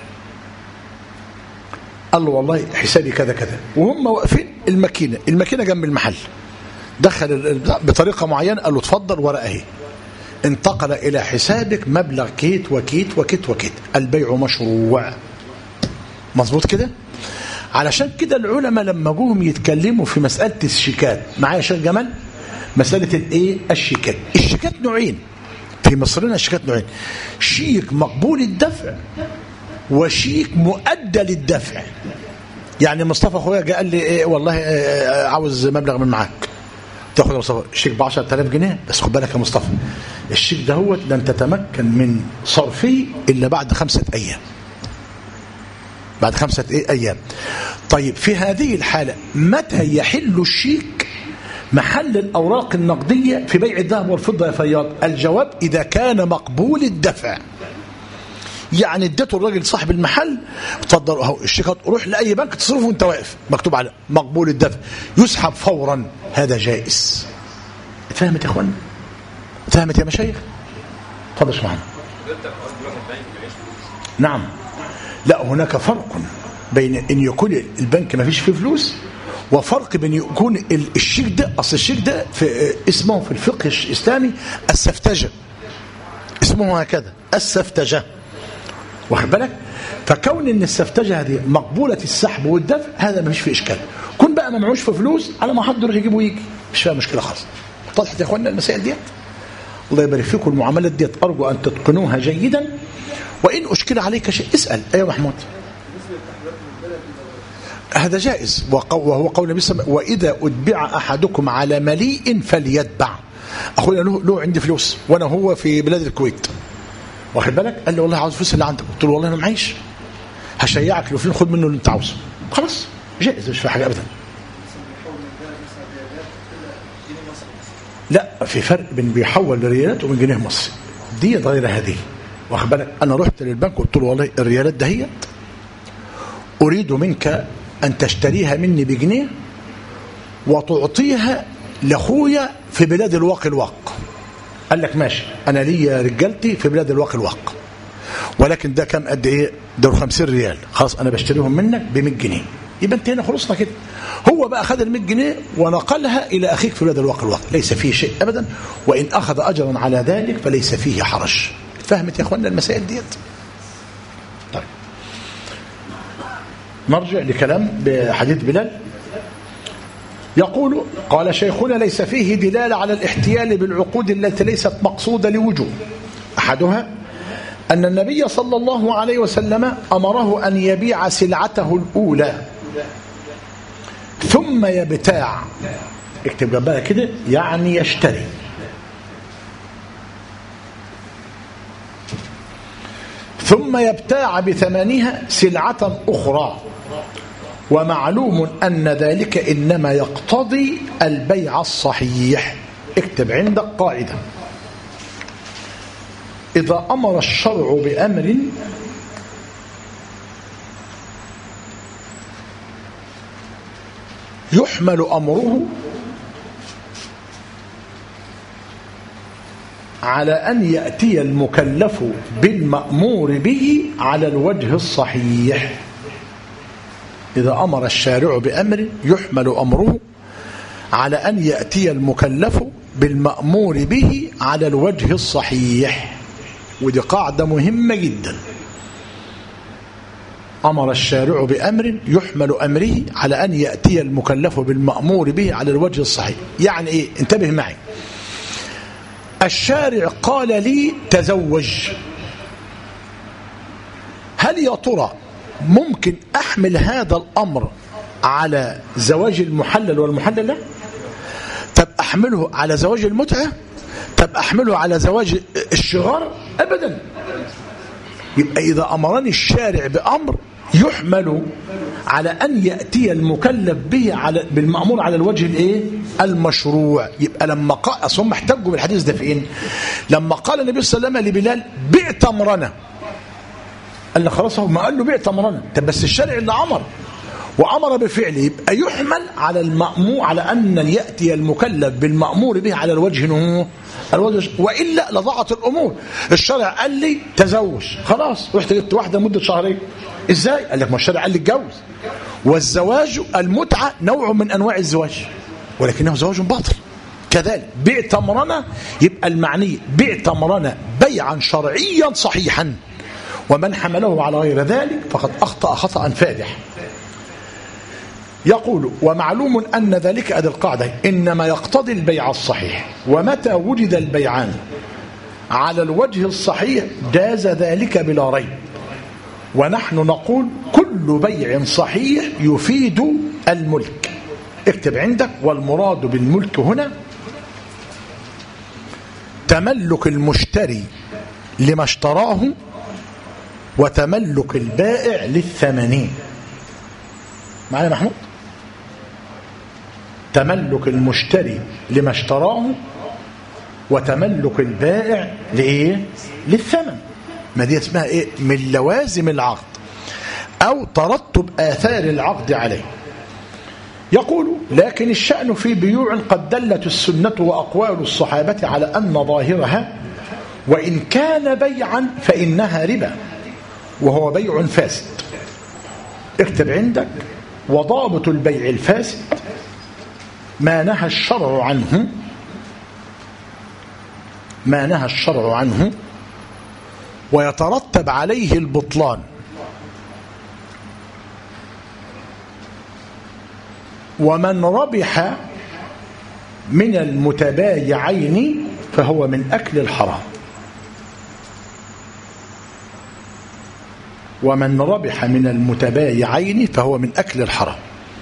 قال له والله حسابي كذا كذا، وهم واقفين الماكينة جنب المحل. دخل بطريقة معينة، قال له اتفضل ورقة اهي، انتقل إلى حسابك مبلغ كيت وكيت وكيت وكيت. البيع مشروع. مظبوط كده؟ علشان كده العلماء لما جوهم يتكلموا في مسألة الشيكات، معايا يا شيخ جمال؟ مسألة الايه؟ الشيكات. الشيكات نوعين في مصرنا، الشيكات نوعين: شيك مقبول الدفع وشيك مؤدى للدفع. يعني مصطفى اخويا جاء قال لي ايه والله عاوز مبلغ من معاك، تاخد يا مصطفى الشيك ب 10,000 جنيه، بس خد بالك يا مصطفى الشيك ده هو لن تتمكن من صرفه الا بعد 5 أيام. بعد 5 أيام. طيب في هذه الحالة متى يحل الشيك محل الأوراق النقدية في بيع الذهب والفضة يا فياض؟ الجواب إذا كان مقبول الدفع. يعني اديته الراجل صاحب المحل، اتفضل اهو الشيكات، روح لأي بنك تصرفه وانت واقف مكتوب على مقبول الدفع، يسحب فورا. هذا جائز. اتفهمت يا اخوانا؟ اتفهمت يا مشايخ؟ اتفضل يا معنا. نعم. لا، هناك فرق بين ان يكون البنك ما فيش فيه فلوس، وفرق بين يكون الشيك ده، اصل الشيك ده في اسمه في الفقه الاسلامي السفتجه، اسمه هكذا السفتجه، واخد بالك؟ فكون ان السفتجه هذه مقبوله السحب والدفع هذا ما فيش فيه اشكال. كون بقى ما معوش في فلوس على ما حد يروح يجيبه ويجي، مش فيها مشكله خالص. طلعت يا اخوانا المسائل ديت؟ الله يبارك فيكم. المعاملات ديت ارجو ان تتقنوها جيدا، وان اشكل عليك شيء اسال. ايوه محمود. هذا جائز، وهو قول النبي صلى الله عليه وسلم: وإذا أتبع أحدكم على مليء فليتبع. أخويا له عندي فلوس وأنا هو في بلاد الكويت، واخد بالك؟ قال لي والله عاوز الفلوس اللي عندك. قلت له والله أنا معيش، هشيعك لو فين، خد منه اللي أنت عاوزه. خلاص جائز، مش في حاجة أبدا. لا، في فرق بين بيحول لريالات ومن جنيه مصري، دي غير هذه، واخد بالك؟ أنا رحت للبنك وقلت له والله الريالات دهيت أريد منك أن تشتريها مني بجنيه وتعطيها لأخويا في بلاد الواق. قال لك ماشي، أنا لي رجالتي في بلاد الواق، ولكن ده كم قد إيه؟ ده 50 ريال. خلاص أنا بشتريهم منك ب 100 جنيه. يبقى انت هنا خلصنا كده. هو بقى أخذ ال 100 جنيه ونقلها إلى أخيك في بلاد الواق، ليس فيه شيء أبدا، وإن أخذ أجرا على ذلك فليس فيه حرج. فهمت يا أخوانا المسائل ديت؟ طيب نرجع لكلام بحديث بلال. يقول: قال شيخنا: ليس فيه دلالة على الاحتيال بالعقود التي ليست مقصودة لوجوه. أحدها أن النبي صلى الله عليه وسلم أمره أن يبيع سلعته الأولى ثم يبتاع. اكتب جنبها كده، يعني يشتري. ثم يبتاع بثمنها سلعة أخرى، ومعلوم أن ذلك إنما يقتضي البيع الصحيح. اكتب عندك قاعدة: إذا أمر الشرع بأمر يحمل أمره على أن يأتي المكلف بالمأمور به على الوجه الصحيح. إذا أمر الشارع بأمر يحمل أمره على أن يأتي المكلف بالمأمور به على الوجه الصحيح. ودي قاعدة مهمة جدا. أمر الشارع بأمر يحمل أمره على أن يأتي المكلف بالمأمور به على الوجه الصحيح. يعني إيه؟ انتبه معي. الشارع قال لي تزوج، هل يا ترى ممكن أحمل هذا الأمر على زواج المحلل والمحلل له؟ طب أحمله على زواج المتعة؟ طب أحمله على زواج الشغار؟ أبدا. يبقى إذا أمرني الشارع بأمر يحمل على أن يأتي المكلف به بالمأمور على الوجه الإيه؟ المشروع. يبقى لما قال، أصلا احتجوا بالحديث ده فين؟ لما قال النبي صلى الله عليه وسلم لبلال: بيع تمرنا، قال له خلاص، هو ما قال له بيع تمرنا، طب بس الشارع اللي أمر وأمر بفعله، يبقى يحمل على المأمور على أن يأتي المكلف بالمأمور به على الوجه وإلا لضاعت الأمور. الشرع قال لي تزوج، خلاص رحت جبت واحدة مدة شهرين، إزاي؟ قال لك ما الشرع قال لي اتجوز، والزواج المتعة نوع من أنواع الزواج ولكنه زواج باطل. كذلك بيع تمرنا، يبقى المعني بيع تمرنا بيعا شرعيا صحيحا، ومن حمله على غير ذلك فقد أخطأ خطأ فادح. يقول: ومعلوم أن ذلك أدي القاعدة إنما يقتضي البيع الصحيح، ومتى وجد البيعان على الوجه الصحيح جاز ذلك بلا ريب. ونحن نقول: كل بيع صحيح يفيد الملك. اكتب عندك: والمراد بالملك هنا تملك المشتري لما اشتراه وتملك البائع للثمنين. معايا محمود؟ تملك المشتري لما اشتراه وتملك البائع لإيه؟ للثمن. ما دي اسمها إيه؟ من لوازم العقد أو ترتب آثار العقد عليه. يقول: لكن الشأن في بيوع قد دلت السنة وأقوال الصحابة على أن ظاهرها وإن كان بيعا فإنها ربا وهو بيع فاسد. اكتب عندك: وضابط البيع الفاسد ما نهى الشرع عنه ويترتب عليه البطلان، ومن ربح من المتبايعين فهو من أكل الحرام. ومن ربح من المتبايعين فهو من أكل الحرام.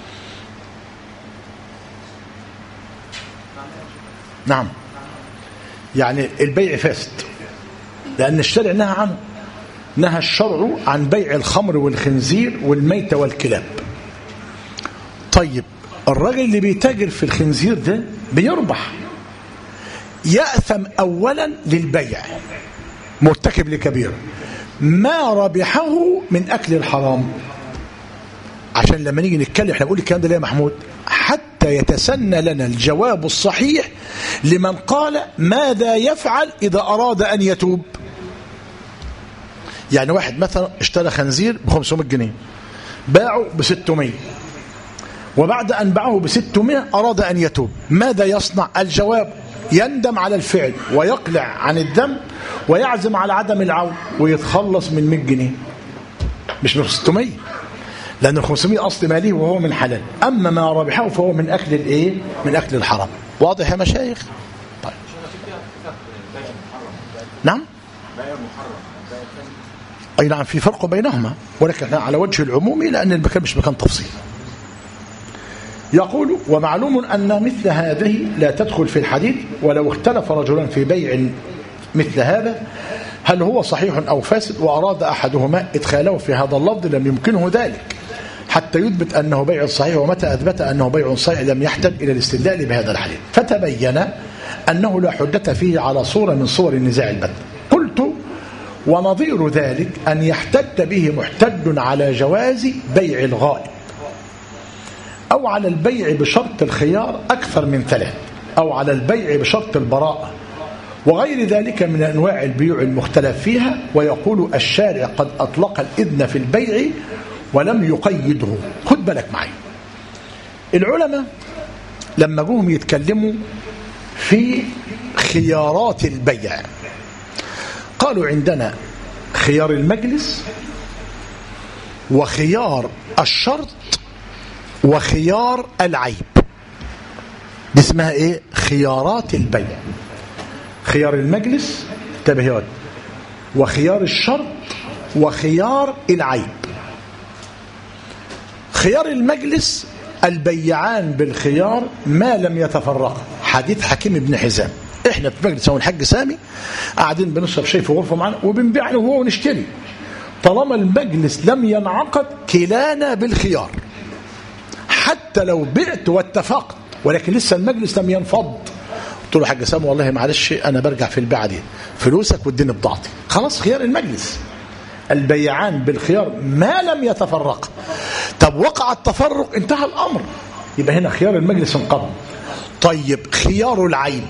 نعم، يعني البيع فاسد لأن الشرع نهى عنه. نهى الشرع عن بيع الخمر والخنزير والميتة والكلاب. طيب الراجل اللي بيتاجر في الخنزير ده بيربح، يأثم أولا للبيع، مرتكب لكبيرة، ما ربحه من أكل الحرام. عشان لما نيجي نتكلم احنا بنقول الكلام ده ليه يا محمود؟ حتى يتسنى لنا الجواب الصحيح لمن قال ماذا يفعل إذا أراد أن يتوب. يعني واحد مثلا اشترى خنزير ب500 جنيه، باعه ب600، وبعد أن باعه ب600 أراد أن يتوب، ماذا يصنع؟ الجواب يندم على الفعل ويقلع عن الذنب ويعزم على عدم العود ويتخلص من 100 جنيه مش من 600، لأن 500 أصل ماليه وهو من حلال. أما ما ربحه فهو من أكل الإيه؟ من أكل الحرام. واضح يا مشايخ؟ طيب. نعم؟ أي نعم، في فرق بينهما، ولكن على وجه العمومي لأن المكان مش مكان تفصيل. يقول ومعلوم أن مثل هذه لا تدخل في الحديث، ولو اختلف رجلان في بيع مثل هذا هل هو صحيح أو فاسد وأراد أحدهما إدخاله في هذا اللفظ لم يمكنه ذلك حتى يثبت أنه بيع صحيح، ومتى أثبت أنه بيع صحيح لم يحتج إلى الاستدلال بهذا الحديث، فتبين أنه لا حجة فيه على صورة من صور النزاع البتة. قلت ونظير ذلك أن يحتج به محتج على جواز بيع الغائب أو على البيع بشرط الخيار أكثر من 3، أو على البيع بشرط البراءة وغير ذلك من أنواع البيوع المختلف فيها. ويقول الشارع قد أطلق الإذن في البيع ولم يقيده. خد بالك معي، العلماء لما جوهم يتكلموا في خيارات البيع قالوا عندنا خيار المجلس وخيار الشرط وخيار العيب. دي اسمها ايه؟ خيارات البيع. خيار المجلس انتبه، وخيار الشرط وخيار العيب. خيار المجلس البيعان بالخيار ما لم يتفرقا، حديث حكيم بن حزام. احنا في مجلس والحاج سامي قاعدين بنشرب شاي في غرفه معنا وبنبيع وهو ونشتري، طالما المجلس لم ينعقد كلانا بالخيار، حتى لو بعت واتفقت ولكن لسه المجلس لم ينفض. قلت له حاج سامي والله معلش انا برجع في البيعه دي، فلوسك واديني بضاعتي. خلاص خيار المجلس، البيعان بالخيار ما لم يتفرق. طب وقع التفرق انتهى الامر، يبقى هنا خيار المجلس انقضى. طيب خيار العيب،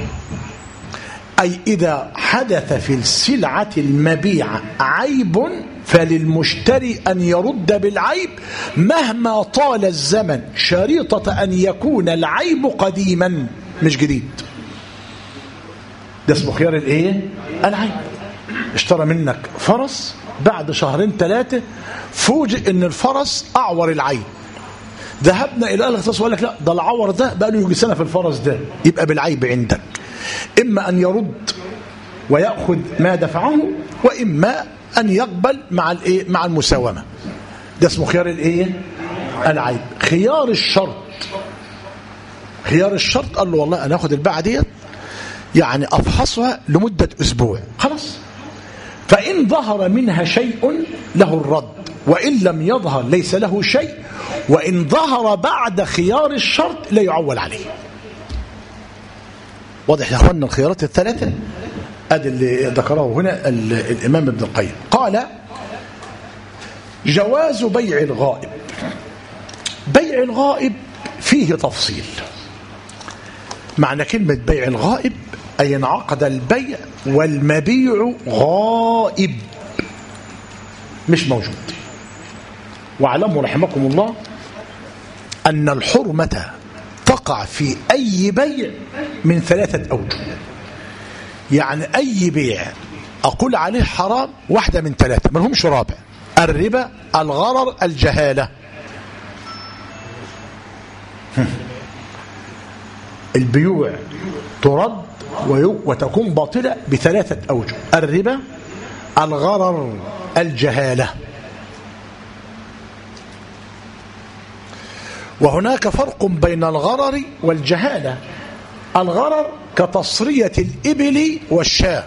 أي إذا حدث في السلعة المبيعة عيب فللمشتري أن يرد بالعيب مهما طال الزمن، شريطة أن يكون العيب قديما مش جديد. ده اسمه خيار الايه؟ العيب. اشترى منك فرس، بعد 2-3 فوجئ ان الفرس اعور العين، ذهبنا الى الاختصاص وقال لك لا ده العور ده بقى له يجي سنه في الفرس ده، يبقى بالعيب عندك. اما ان يرد وياخذ ما دفعه، واما ان يقبل مع الايه؟ مع المساومه. ده اسمه خيار الايه؟ العيب. خيار الشرط، خيار الشرط قال له والله انا اخذ البيعه ديت يعني افحصها لمده اسبوع، خلاص، فان ظهر منها شيء له الرد، وان لم يظهر ليس له شيء، وان ظهر بعد خيار الشرط لا يعول عليه. واضح يا اخوانا الخيارات الثلاثه؟ ادي اللي ذكره هنا الامام ابن القيم. قال جواز بيع الغائب. بيع الغائب فيه تفصيل. معنى كلمة بيع الغائب أي انعقد البيع والمبيع غائب مش موجود. واعلموا رحمكم الله أن الحرمة تقع في أي بيع من 3 أوجه. يعني أي بيع أقول عليه حرام واحدة من 3، ما لهمش رابع: الربا، الغرر، الجهالة. البيوع ترد وتكون باطلة ب3 أوجه: الربا، الغرر، الجهالة. وهناك فرق بين الغرر والجهالة. الغرر كتصرية الإبل والشاة،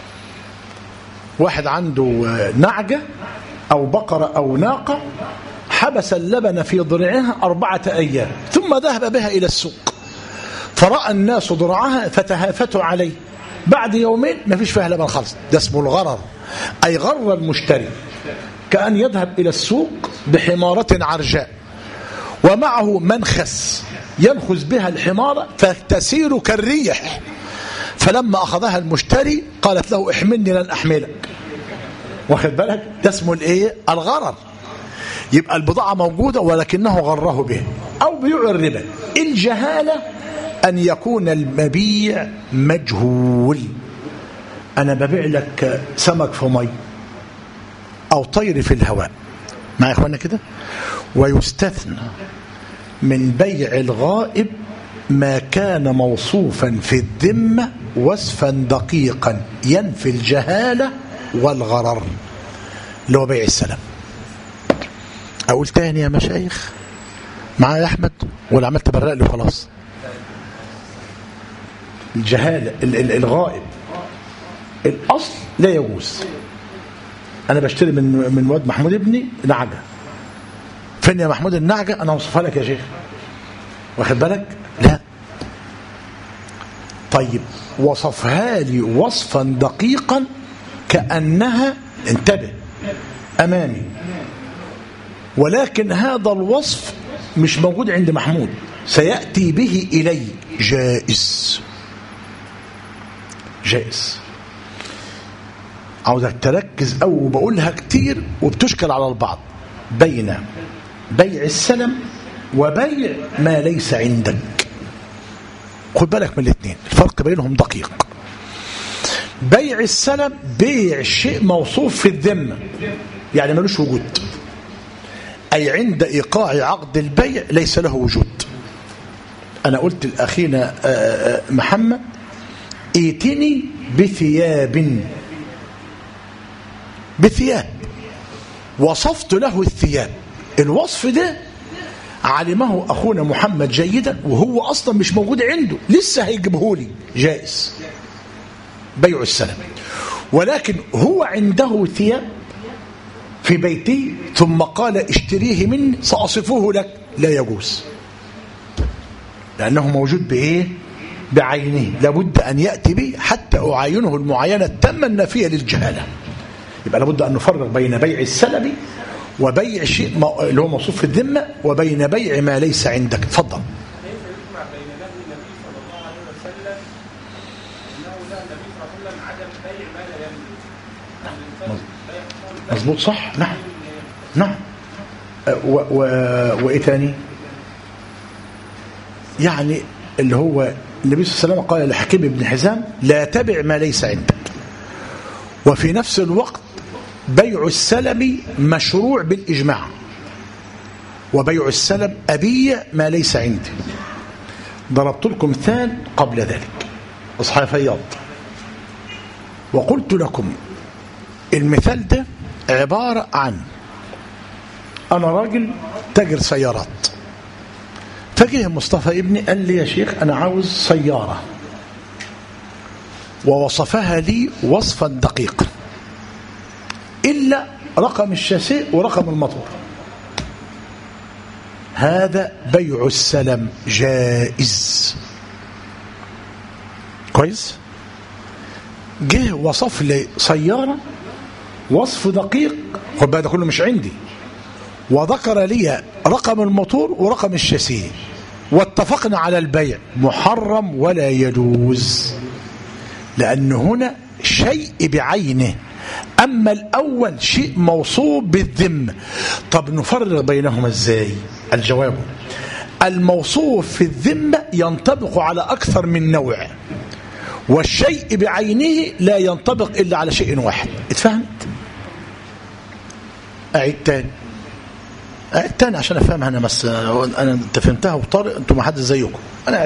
واحد عنده نعجة أو بقرة أو ناقة، حبس اللبن في ضرعها 4 أيام ثم ذهب بها إلى السوق، فرأى الناس ضرعها فتهافتوا عليه، بعد يومين ما فيش فيها لبن خالص. ده اسمه الغرر، أي غر المشتري، كأن يذهب إلى السوق بحمارة عرجاء ومعه منخس ينخز بها الحمارة فتسير كالريح، فلما أخذها المشتري قالت له احملني لن أحملك. واخد بالك؟ ده اسمه الايه؟ الغرر. يبقى البضاعة موجودة ولكنه غره به. أو بيع الربا. الجهالة أن يكون المبيع مجهول. أنا ببيع لك سمك في مي أو طير في الهواء، مع إخواننا كده. ويستثنى من بيع الغائب ما كان موصوفا في الذمة وصفا دقيقا ينفي الجهالة والغرر، اللي هو بيع السلام. أقول تاني يا مشايخ معايا يا أحمد ولا عملت تبرق لي خلاص؟ الجهالة الغائب الأصل لا يجوز. أنا بشتري من واد محمود ابني نعجة، فين يا محمود النعجة؟ أنا أوصفها لك يا شيخ، واخد بالك؟ لا. طيب وصفها لي وصفا دقيقا كأنها، انتبه، أمامي، ولكن هذا الوصف مش موجود عند محمود، سيأتي به إلي. جائز. جائز. عاوزك تركز أو بقولها كتير وبتشكل على البعض، بين بيع السلم وبيع ما ليس عندك. خد بالك من الاثنين، الفرق بينهم دقيق. بيع السلم بيع شيء موصوف في الذمة، يعني ملوش وجود، أي عند إيقاع عقد البيع ليس له وجود. أنا قلت لأخينا محمد ائتني بثياب، وصفت له الثياب. الوصف ده علمه أخونا محمد جيدا وهو أصلا مش موجود عنده، لسه هيجيبه لي. جائز بيع السلم. ولكن هو عنده ثياب في بيتي ثم قال اشتريه مني سأصفه لك، لا يجوز، لأنه موجود بإيه؟ بعينه، لابد أن يأتي به حتى أعاينه المعاينة التامة النافية للجهالة. يبقى لابد أن نفرق بين بيع السلم وبيع شيء اللي هو موصوف في الذمة وبين بيع ما ليس عندك. تفضل. مظبوط، صح، نعم نعم. وإيه تاني؟ يعني اللي هو النبي صلى الله عليه وسلم قال لحكيم بن حزام لا تبع ما ليس عندك. وفي نفس الوقت بيع السلم مشروع بالإجماع، وبيع السلم أبيع ما ليس عندي. ضربت لكم مثال قبل ذلك، أصحاب فياض، وقلت لكم المثال ده عبارة عن أنا راجل تاجر سيارات، فجه مصطفى ابني قال لي يا شيخ أنا عاوز سيارة، ووصفها لي وصفا دقيقا إلا رقم الشاسيه ورقم الموتور. هذا بيع السلم جائز. كويس. جه وصف لي سيارة وصف دقيق، خد بالك ده كله مش عندي، وذكر لي رقم الموتور ورقم الشاسيه، واتفقنا على البيع. محرم ولا يجوز، لأن هنا شيء بعينه، أما الأول شيء موصوف بالذمة. طب نفرق بينهما ازاي؟ الجواب الموصوف في الذمة ينطبق على أكثر من نوع، والشيء بعينه لا ينطبق إلا على شيء واحد. اتفهمت؟ أعيد تاني عشان أفهمها أنا، بس أنت فهمتها وطارق، أنتم ما حد زيكم.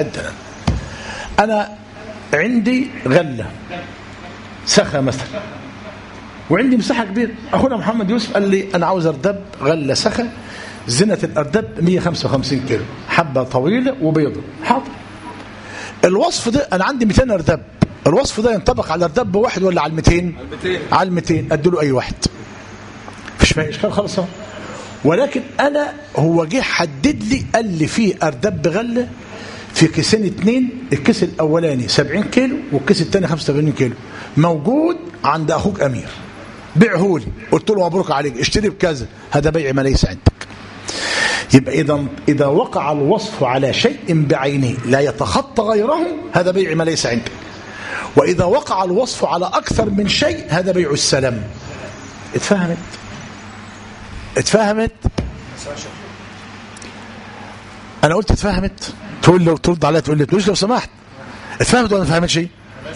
أنا عندي غلة سخة مثلا، وعندي مساحة كبيرة. أخونا محمد يوسف قال لي أنا عاوز أردب غلة سخة زنة الأردب 155 كيلو، حبة طويلة وبيضة. حاضر. الوصف ده أنا عندي 200 أردب، الوصف ده ينطبق على أردب واحد ولا على 200؟ على 200 أديله أي واحد، مفيش فيها إشكال خالص. ولكن أنا هو جه حدد لي، قال لي فيه أردب غلة في كيسين 2، الكيس الأولاني 70 كيلو والكيس الثاني 85 كيلو، موجود عند أخوك أمير، بيعه لي. قلت له مبروك عليك، اشتري بكذا، هذا بيع ما ليس عندك. يبقى إذا وقع الوصف على شيء بعينه لا يتخطى غيره، هذا بيع ما ليس عندك. وإذا وقع الوصف على أكثر من شيء، هذا بيع السلم. اتفهمت؟ اتفهمت؟ أنا قلت اتفهمت؟ تقول لو ترد عليها تقول لي تقولش لو سمحت اتفهمت ولا ما فهمت شيء؟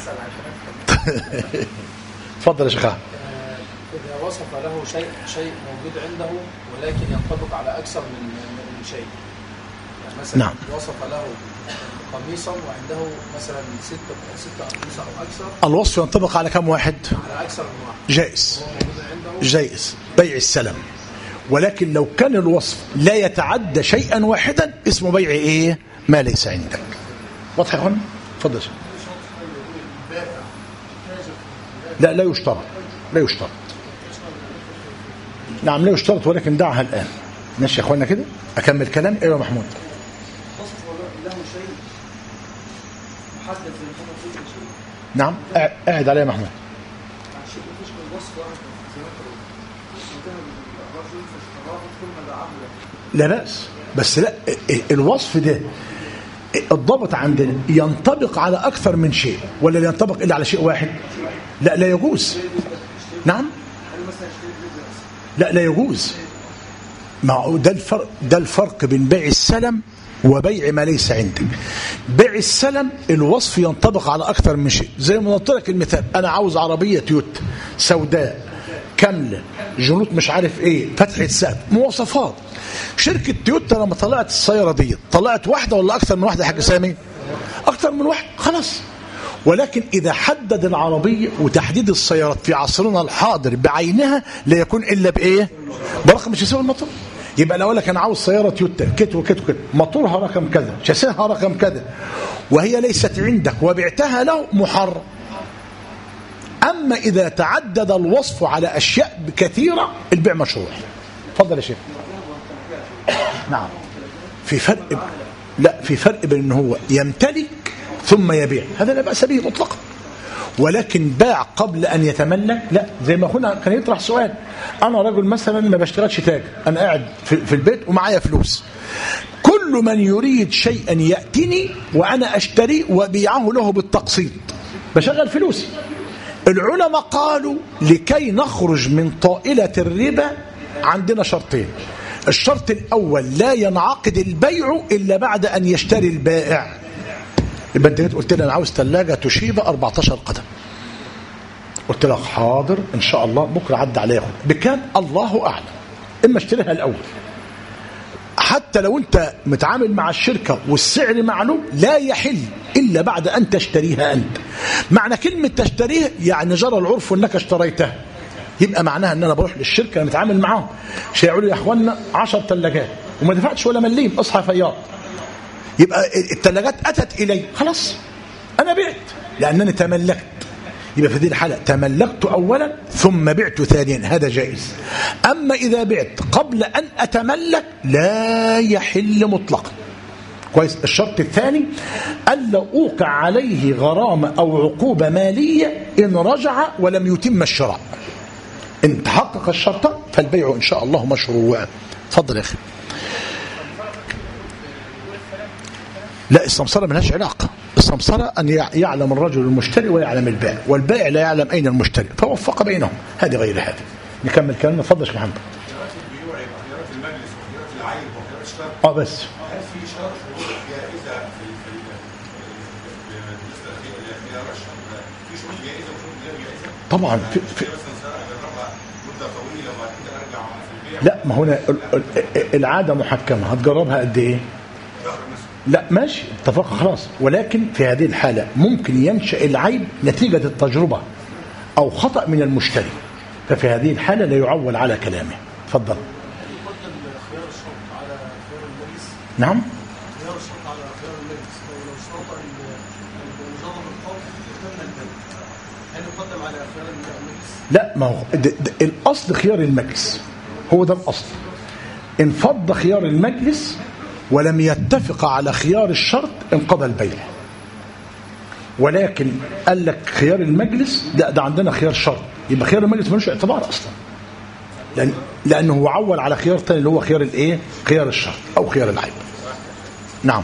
اتفضل يا شيخ. إذا وصف له شيء موجود عنده ولكن ينطبق على أكثر من شيء، يعني مثلا نعم. وصف له قميصا وعنده مثلا 6 أقمصة أو أكثر، الوصف ينطبق على كم واحد؟ على أكثر من واحد. جائز، جائز بيع السلم. ولكن لو كان الوصف لا يتعدى شيئا واحدا، اسمه بيع ايه؟ ما ليس عندك. واضح يا اخوان؟ اتفضل. لا يشترط، لا يشترط. نعم لا يشترط، ولكن دعها الآن. ماشي يا اخوانا كده؟ أكمل كلام. ايوه محمود. نعم قاعد عليه محمود. لا بأس، بس لا، الوصف ده الضبط عندنا ينطبق على أكثر من شيء ولا ينطبق إلا على شيء واحد؟ لا يجوز. نعم لا يجوز. ما ده الفرق بين بيع السلم وبيع ما ليس عندك. بيع السلم الوصف ينطبق على أكثر من شيء، زي ما قلت لك المثال، أنا عاوز عربية تويوتا سوداء كاملة، جنوط مش عارف ايه، فتحة سقف، مواصفات. شركة تويوتا لما طلعت السيارة دي طلعت واحدة ولا أكثر من واحدة يا حاج سامي؟ أكثر من واحد، خلاص. ولكن إذا حدد العربية وتحديد السيارات في عصرنا الحاضر بعينها لا يكون إلا بإيه؟ برقم مش يساوي الموتور. يبقى لو أقول لك أنا عاوز سيارة تويوتا كت وكت وكت، موتورها رقم كذا، شاسيها رقم كذا، وهي ليست عندك وبعتها له، محرم. أما إذا تعدد الوصف على أشياء كثيرة، البيع مشروع. تفضل يا شيخ. نعم. في فرق بين أنه هو يمتلك ثم يبيع، هذا لا بأس به مطلقا. ولكن باع قبل أن يتملك، لا. زي ما أخونا كان يطرح سؤال، أنا رجل مثلا ما بشتغلش تاجر، أنا قاعد في البيت ومعايا فلوس، كل من يريد شيئا يأتيني وأنا أشتري وبيعه له بالتقسيط، بشغل فلوسي. العلماء قالوا لكي نخرج من طائلة الربا عندنا شرطين. الشرط الأول، لا ينعقد البيع إلا بعد أن يشتري البائع. يبقى انت قلت لي أنا عاوز ثلاجة توشيبا 14 قدم، قلت لك حاضر إن شاء الله، بكرة عد عليها بكام الله أعلم، إما اشتريها الأول. حتى لو أنت متعامل مع الشركة والسعر معلوم، لا يحل إلا بعد أن تشتريها أنت. معنى كلمة تشتريها يعني جرى العرف أنك اشتريتها، يبقى معناها أن أنا بروح للشركة نتعامل معاهم، شيعوا لي يا أخوانا 10 ثلاجات وما دفعتش ولا مليم، أصحى فياض، يبقى الثلاجات أتت إلي، خلاص أنا بعت لأنني تملكت. يبقى في هذه الحالة تملكت أولا ثم بعت ثانيا، هذا جائز. أما إذا بعت قبل أن أتملك لا يحل مطلقا. كويس. الشرط الثاني، ألا أوقع عليه غرامة أو عقوبة مالية إن رجع ولم يتم الشراء. إن تحقق الشرط فالبيع إن شاء الله مشروع. تفضل يا أخي. لا، السمسرة ملهاش علاقة. السمسرة أن يعلم الرجل المشتري ويعلم البائع، والبائع لا يعلم أين المشتري، فوفق بينهم. هذه غير هذه. نكمل كلامنا. تفضل يا محمد. بس هل في شرط جائزة في شروط جائزة وشروط غير جائزة؟ طبعا مدة طويلة وبعد كده ارجع في البيع. لا، ما هنا العادة محكمة، هتجربها قد ايه؟ لا ماشي، اتفقنا خلاص. ولكن في هذه الحالة ممكن ينشأ العيب نتيجة التجربة أو خطأ من المشتري، ففي هذه الحالة لا يعول على كلامه. تفضل. نعم. خيار الشرط على خيار المجلس، لو شرط المجرد القول يتم البيع، هل يقدم على خيار المجلس؟ لا، ما هو الأصل خيار المجلس، هو ده الأصل. إن فض خيار المجلس ولم يتفق على خيار الشرط انقضى البيع. ولكن قال لك خيار المجلس، لا ده عندنا خيار شرط، يبقى خيار المجلس ملوش اعتبار أصلا، لأنه هو عول على خيار تاني اللي هو خيار الإيه؟ خيار الشرط أو خيار العيب. نعم.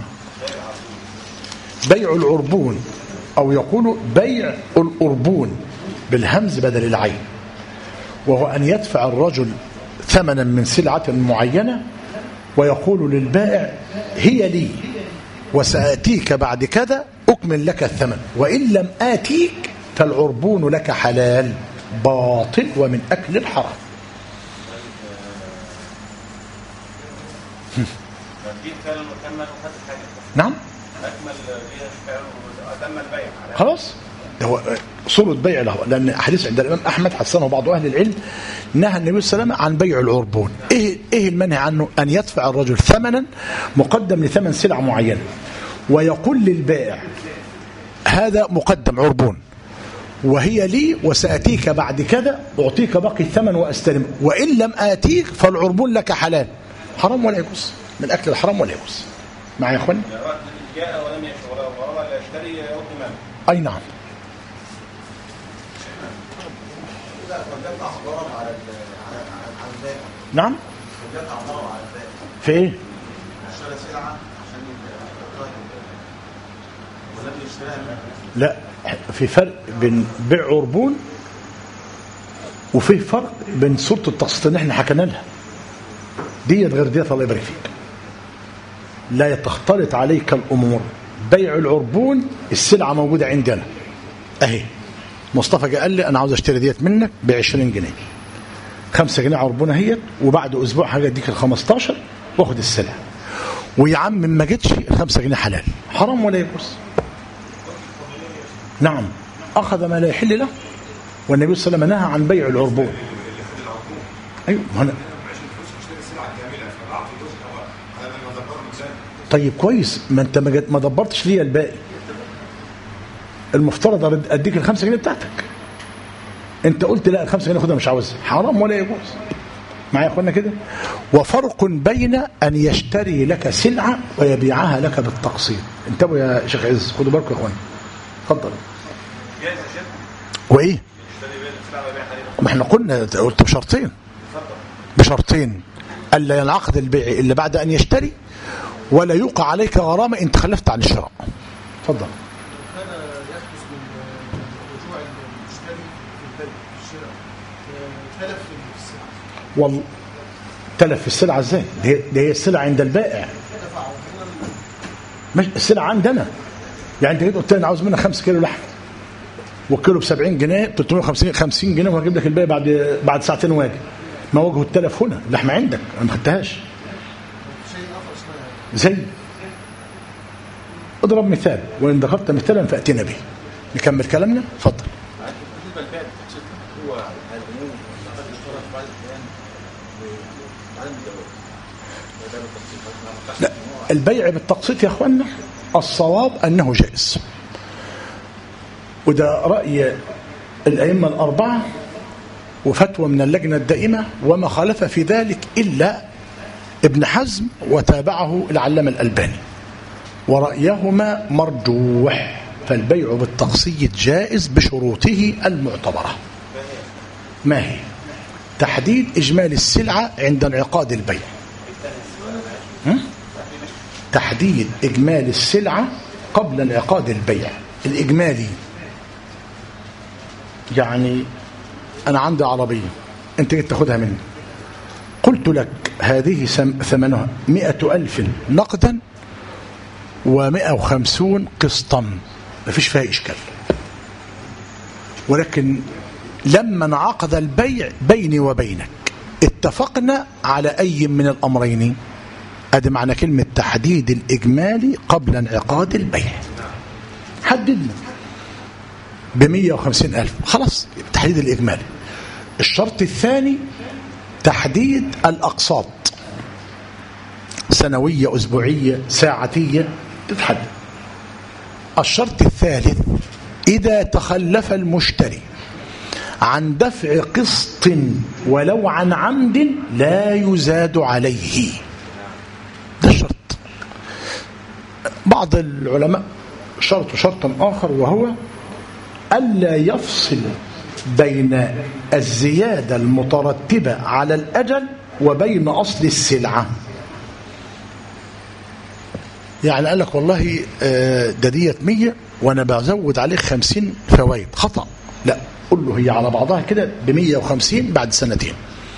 بيع العربون، أو يقول بيع الأربون بالهمز بدل العين، وهو أن يدفع الرجل ثمنا من سلعة معينة ويقول للبائع هي لي وسآتيك بعد كذا أكمل لك الثمن، وإن لم آتيك فالعربون لك حلال باطل ومن أكل الحرام. نعم. خلاص، ده هو صورة بيع له، لأن حديث عند الإمام أحمد حسنه بعض أهل العلم نهى النبي صلى الله عليه وسلم عن بيع العربون. إيه المنهي عنه؟ أن يدفع الرجل ثمنا مقدم لثمن سلعة معينة ويقول للبائع هذا مقدم عربون وهي لي وسأتيك بعد كذا أعطيك باقي الثمن وأستلم، وإن لم آتيك فالعربون لك حلال، حرام ولا يجوز، من أكل الحرام ولا يجوز. معي يا أخوان؟ جاء ولم يشتري ولا يشتري يوم. أي نعم. نعم. في ايه؟ لا، في فرق بين بيع عربون وفي فرق بين صورة التقسيط اللي احنا حكينا لها ديت غير ديت. الله يبارك فيك. لا تختلط عليك الامور. بيع العربون السلعة موجودة عندنا اهي، مصطفى جاء قال لي انا عاوز اشتري ديت منك ب20 جنيه، 5 جنيه عربونه هي، وبعد اسبوع حاجه اديك ال15 واخد السلعه، ويا عم ما جتش ال5 جنيه حلال، حرام ولا يجوز؟ نعم. اخذ ما لا يحل له، والنبي صلى الله عليه وسلم نهى عن بيع العربون. ايوه هنا. طيب كويس، ما انت ما دبرتش ليا الباقي، المفترض اديك ال5 جنيه بتاعتك، انت قلت لا ال5 جنيه خدها مش عاوزها، حرام ولا يجوز. معايا يا اخوانا كده؟ وفرق بين ان يشتري لك سلعه ويبيعها لك بالتقسيط. انتبهوا يا شيخ عز، خدوا بالكم يا اخوانا. اتفضل. وايه؟ ما احنا قلت بشرطين، بشرطين الا ينعقد البيع الا بعد ان يشتري، ولا يوقع عليك غرامه ان تخلفت عن الشراء. اتفضل. والله تلف في السلعة ازاي؟ دي هي السلعة عند البائع، مش السلعة عندنا. يعني انت جيت قلت لي انا عاوز منك 5 كيلو لحم، والكيلو ب70 جنيه، 350 جنيه، وهجيب لك الباقي بعد ساعتين واجي. ما وجه التلف هنا؟ اللحمة عندك انا ما خدتهاش. زي اضرب مثال، وان ذكرت مثالا فاتنا به. نكمل كلامنا. اتفضل. لا، البيع بالتقسيط يا اخوانا الصواب انه جائز، وده راي الائمه الاربعه وفتوى من اللجنه الدائمه، وما خالف في ذلك الا ابن حزم وتابعه العلامه الالباني، ورايهما مرجوح. فالبيع بالتقسيط جائز بشروطه المعتبره. ما هي؟ تحديد اجمالي السلعه عند انعقاد البيع، تحديد إجمالي السلعة قبل انعقاد البيع. الإجمالي يعني أنا عندي عربية أنت جيت تاخدها مني، قلت لك هذه ثمنها 100,000 نقدا و150 قسطا، ما فيش فيها إشكال. ولكن لما انعقد البيع بيني وبينك اتفقنا على أي من الأمرين. ادي معنى كلمة تحديد الإجمالي قبل انعقاد البيع. حددنا ب150,000 خلاص، تحديد الإجمالي. الشرط الثاني تحديد الأقساط، سنوية، أسبوعية، ساعتية، تتحدد. الشرط الثالث: إذا تخلف المشتري عن دفع قسط ولو عن عمد لا يزاد عليه. ده الشرط. بعض العلماء شرط شرطا آخر، وهو ألا يفصل بين الزيادة المترتبة على الأجل وبين أصل السلعة. يعني قال لك والله ده ديت 100 وأنا بزود عليه 50 فوائد، خطأ. لا، قل له هي على بعضها كده ب150 بعد سنتين،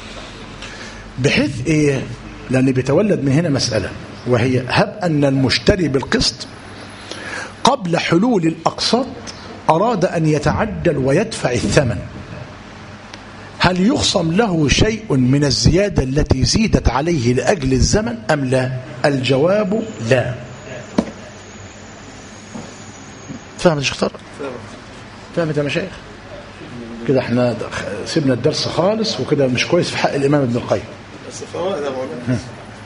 بحيث إيه؟ لأن بيتولد من هنا مسألة، وهي هب أن المشتري بالقسط قبل حلول الأقساط أراد أن يتعجل ويدفع الثمن، هل يخصم له شيء من الزيادة التي زيدت عليه لأجل الزمن أم لا؟ الجواب لا. فهمت يا شيخ طارق؟ فهمت يا مشايخ؟ كده احنا سيبنا الدرس خالص، وكده مش كويس في حق الإمام ابن القيم. بس فوائد يا مولانا.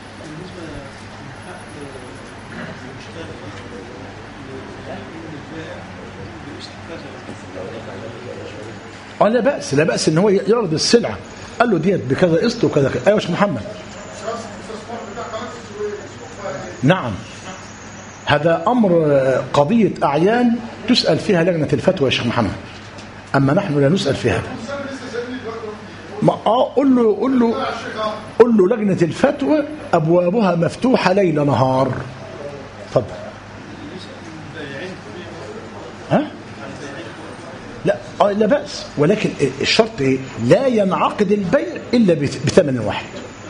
لا بأس، لا بأس ان هو يعرض السلعة، قال له ديت بكذا قسط وكذا كذا. ايوه يا شيخ محمد. نعم، هذا امر قضية اعيان تسأل فيها لجنة الفتوى يا شيخ محمد، اما نحن لا نسأل في هذا. قل له لجنة الفتوى ابوابها مفتوحة ليل نهار. اتفضل. ها؟ لا بأس، ولكن الشرط ايه؟ لا ينعقد البيع الا بثمن واحد.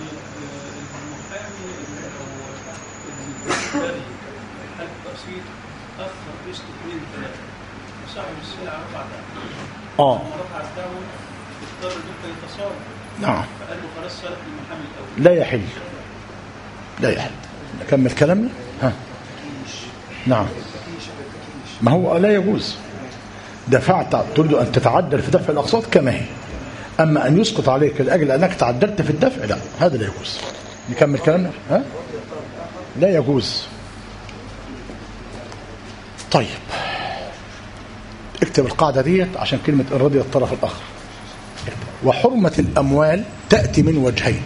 نعم. لا يحل، لا يحل. نكمل كلامنا. ها. نعم. ما هو لا يجوز. دفعت، تريد أن تتعدل في دفع الأقساط كما هي، أما أن يسقط عليك لأجل أنك تعدلت في الدفع، لا، هذا لا يجوز. نكمل كلامنا. ها؟ لا يجوز. طيب، اكتب القاعدة ديت عشان كلمة إن رضي الطرف الآخر. وحرمة الأموال تأتي من وجهين: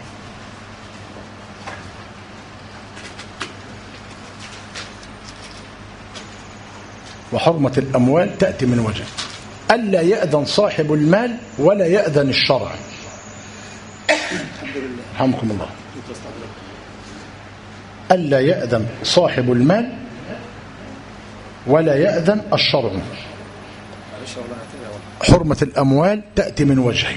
وحرمة الأموال تأتي من وجه: ألا يأذن صاحب المال ولا يأذن الشرع. رحمكم الله. ألا يأذن صاحب المال ولا يأذن الشرع. حرمة الأموال تأتي من وجهين: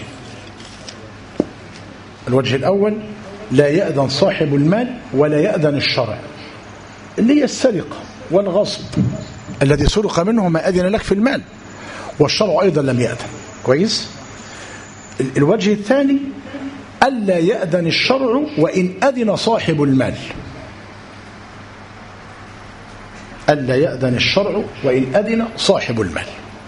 الوجه الأول لا يأذن صاحب المال ولا يأذن الشرع، اللي هي السرقة والغصب. الذي سرق منه ما أذن لك في المال، والشرع أيضا لم يأذن. كويس. الوجه الثاني ألا يأذن الشرع وإن أذن صاحب المال. ألا يأذن الشرع وإن أذن صاحب المال.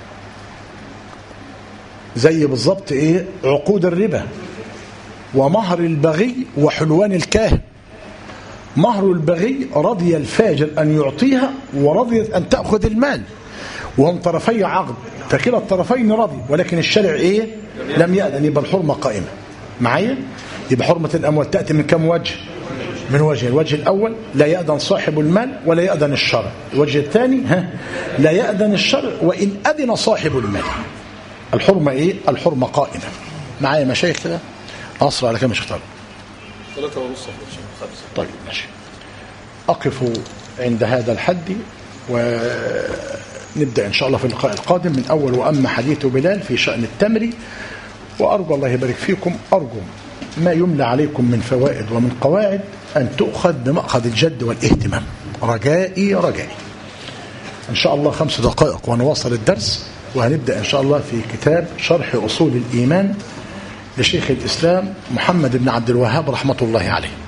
زي بالضبط إيه؟ عقود الربا ومهر البغي وحلوان الكاهن. مهر البغي رضي الفاجر أن يعطيها ورضيت أن تأخذ المال، وهم طرفي عقد، فكلا الطرفين رضي، ولكن الشرع إيه؟ لم يأذن. يبقى الحرمة قائمة معايا. يبقى حرمة الأموال تأتي من كم وجه؟ من وجه. الوجه الأول لا يأذن صاحب المال ولا يأذن الشرع. الوجه الثاني لا يأذن الشرع وإن أذن صاحب المال. الحرمة إيه؟ الحرمة قائمة معايا مشايخ كده. أصر على كم شيخ طارق؟ 3:30. طيب ماشي. أقف عند هذا الحد، ونبدأ إن شاء الله في اللقاء القادم من أول وأما حديث بلال في شأن التمر. وأرجو الله يبارك فيكم، أرجو ما يملى عليكم من فوائد ومن قواعد أن تؤخذ بمأخذ الجد والاهتمام. رجائي إن شاء الله 5 دقائق ونواصل الدرس، وهنبدأ إن شاء الله في كتاب شرح أصول الإيمان لشيخ الإسلام محمد بن عبد الوهاب رحمة الله عليه.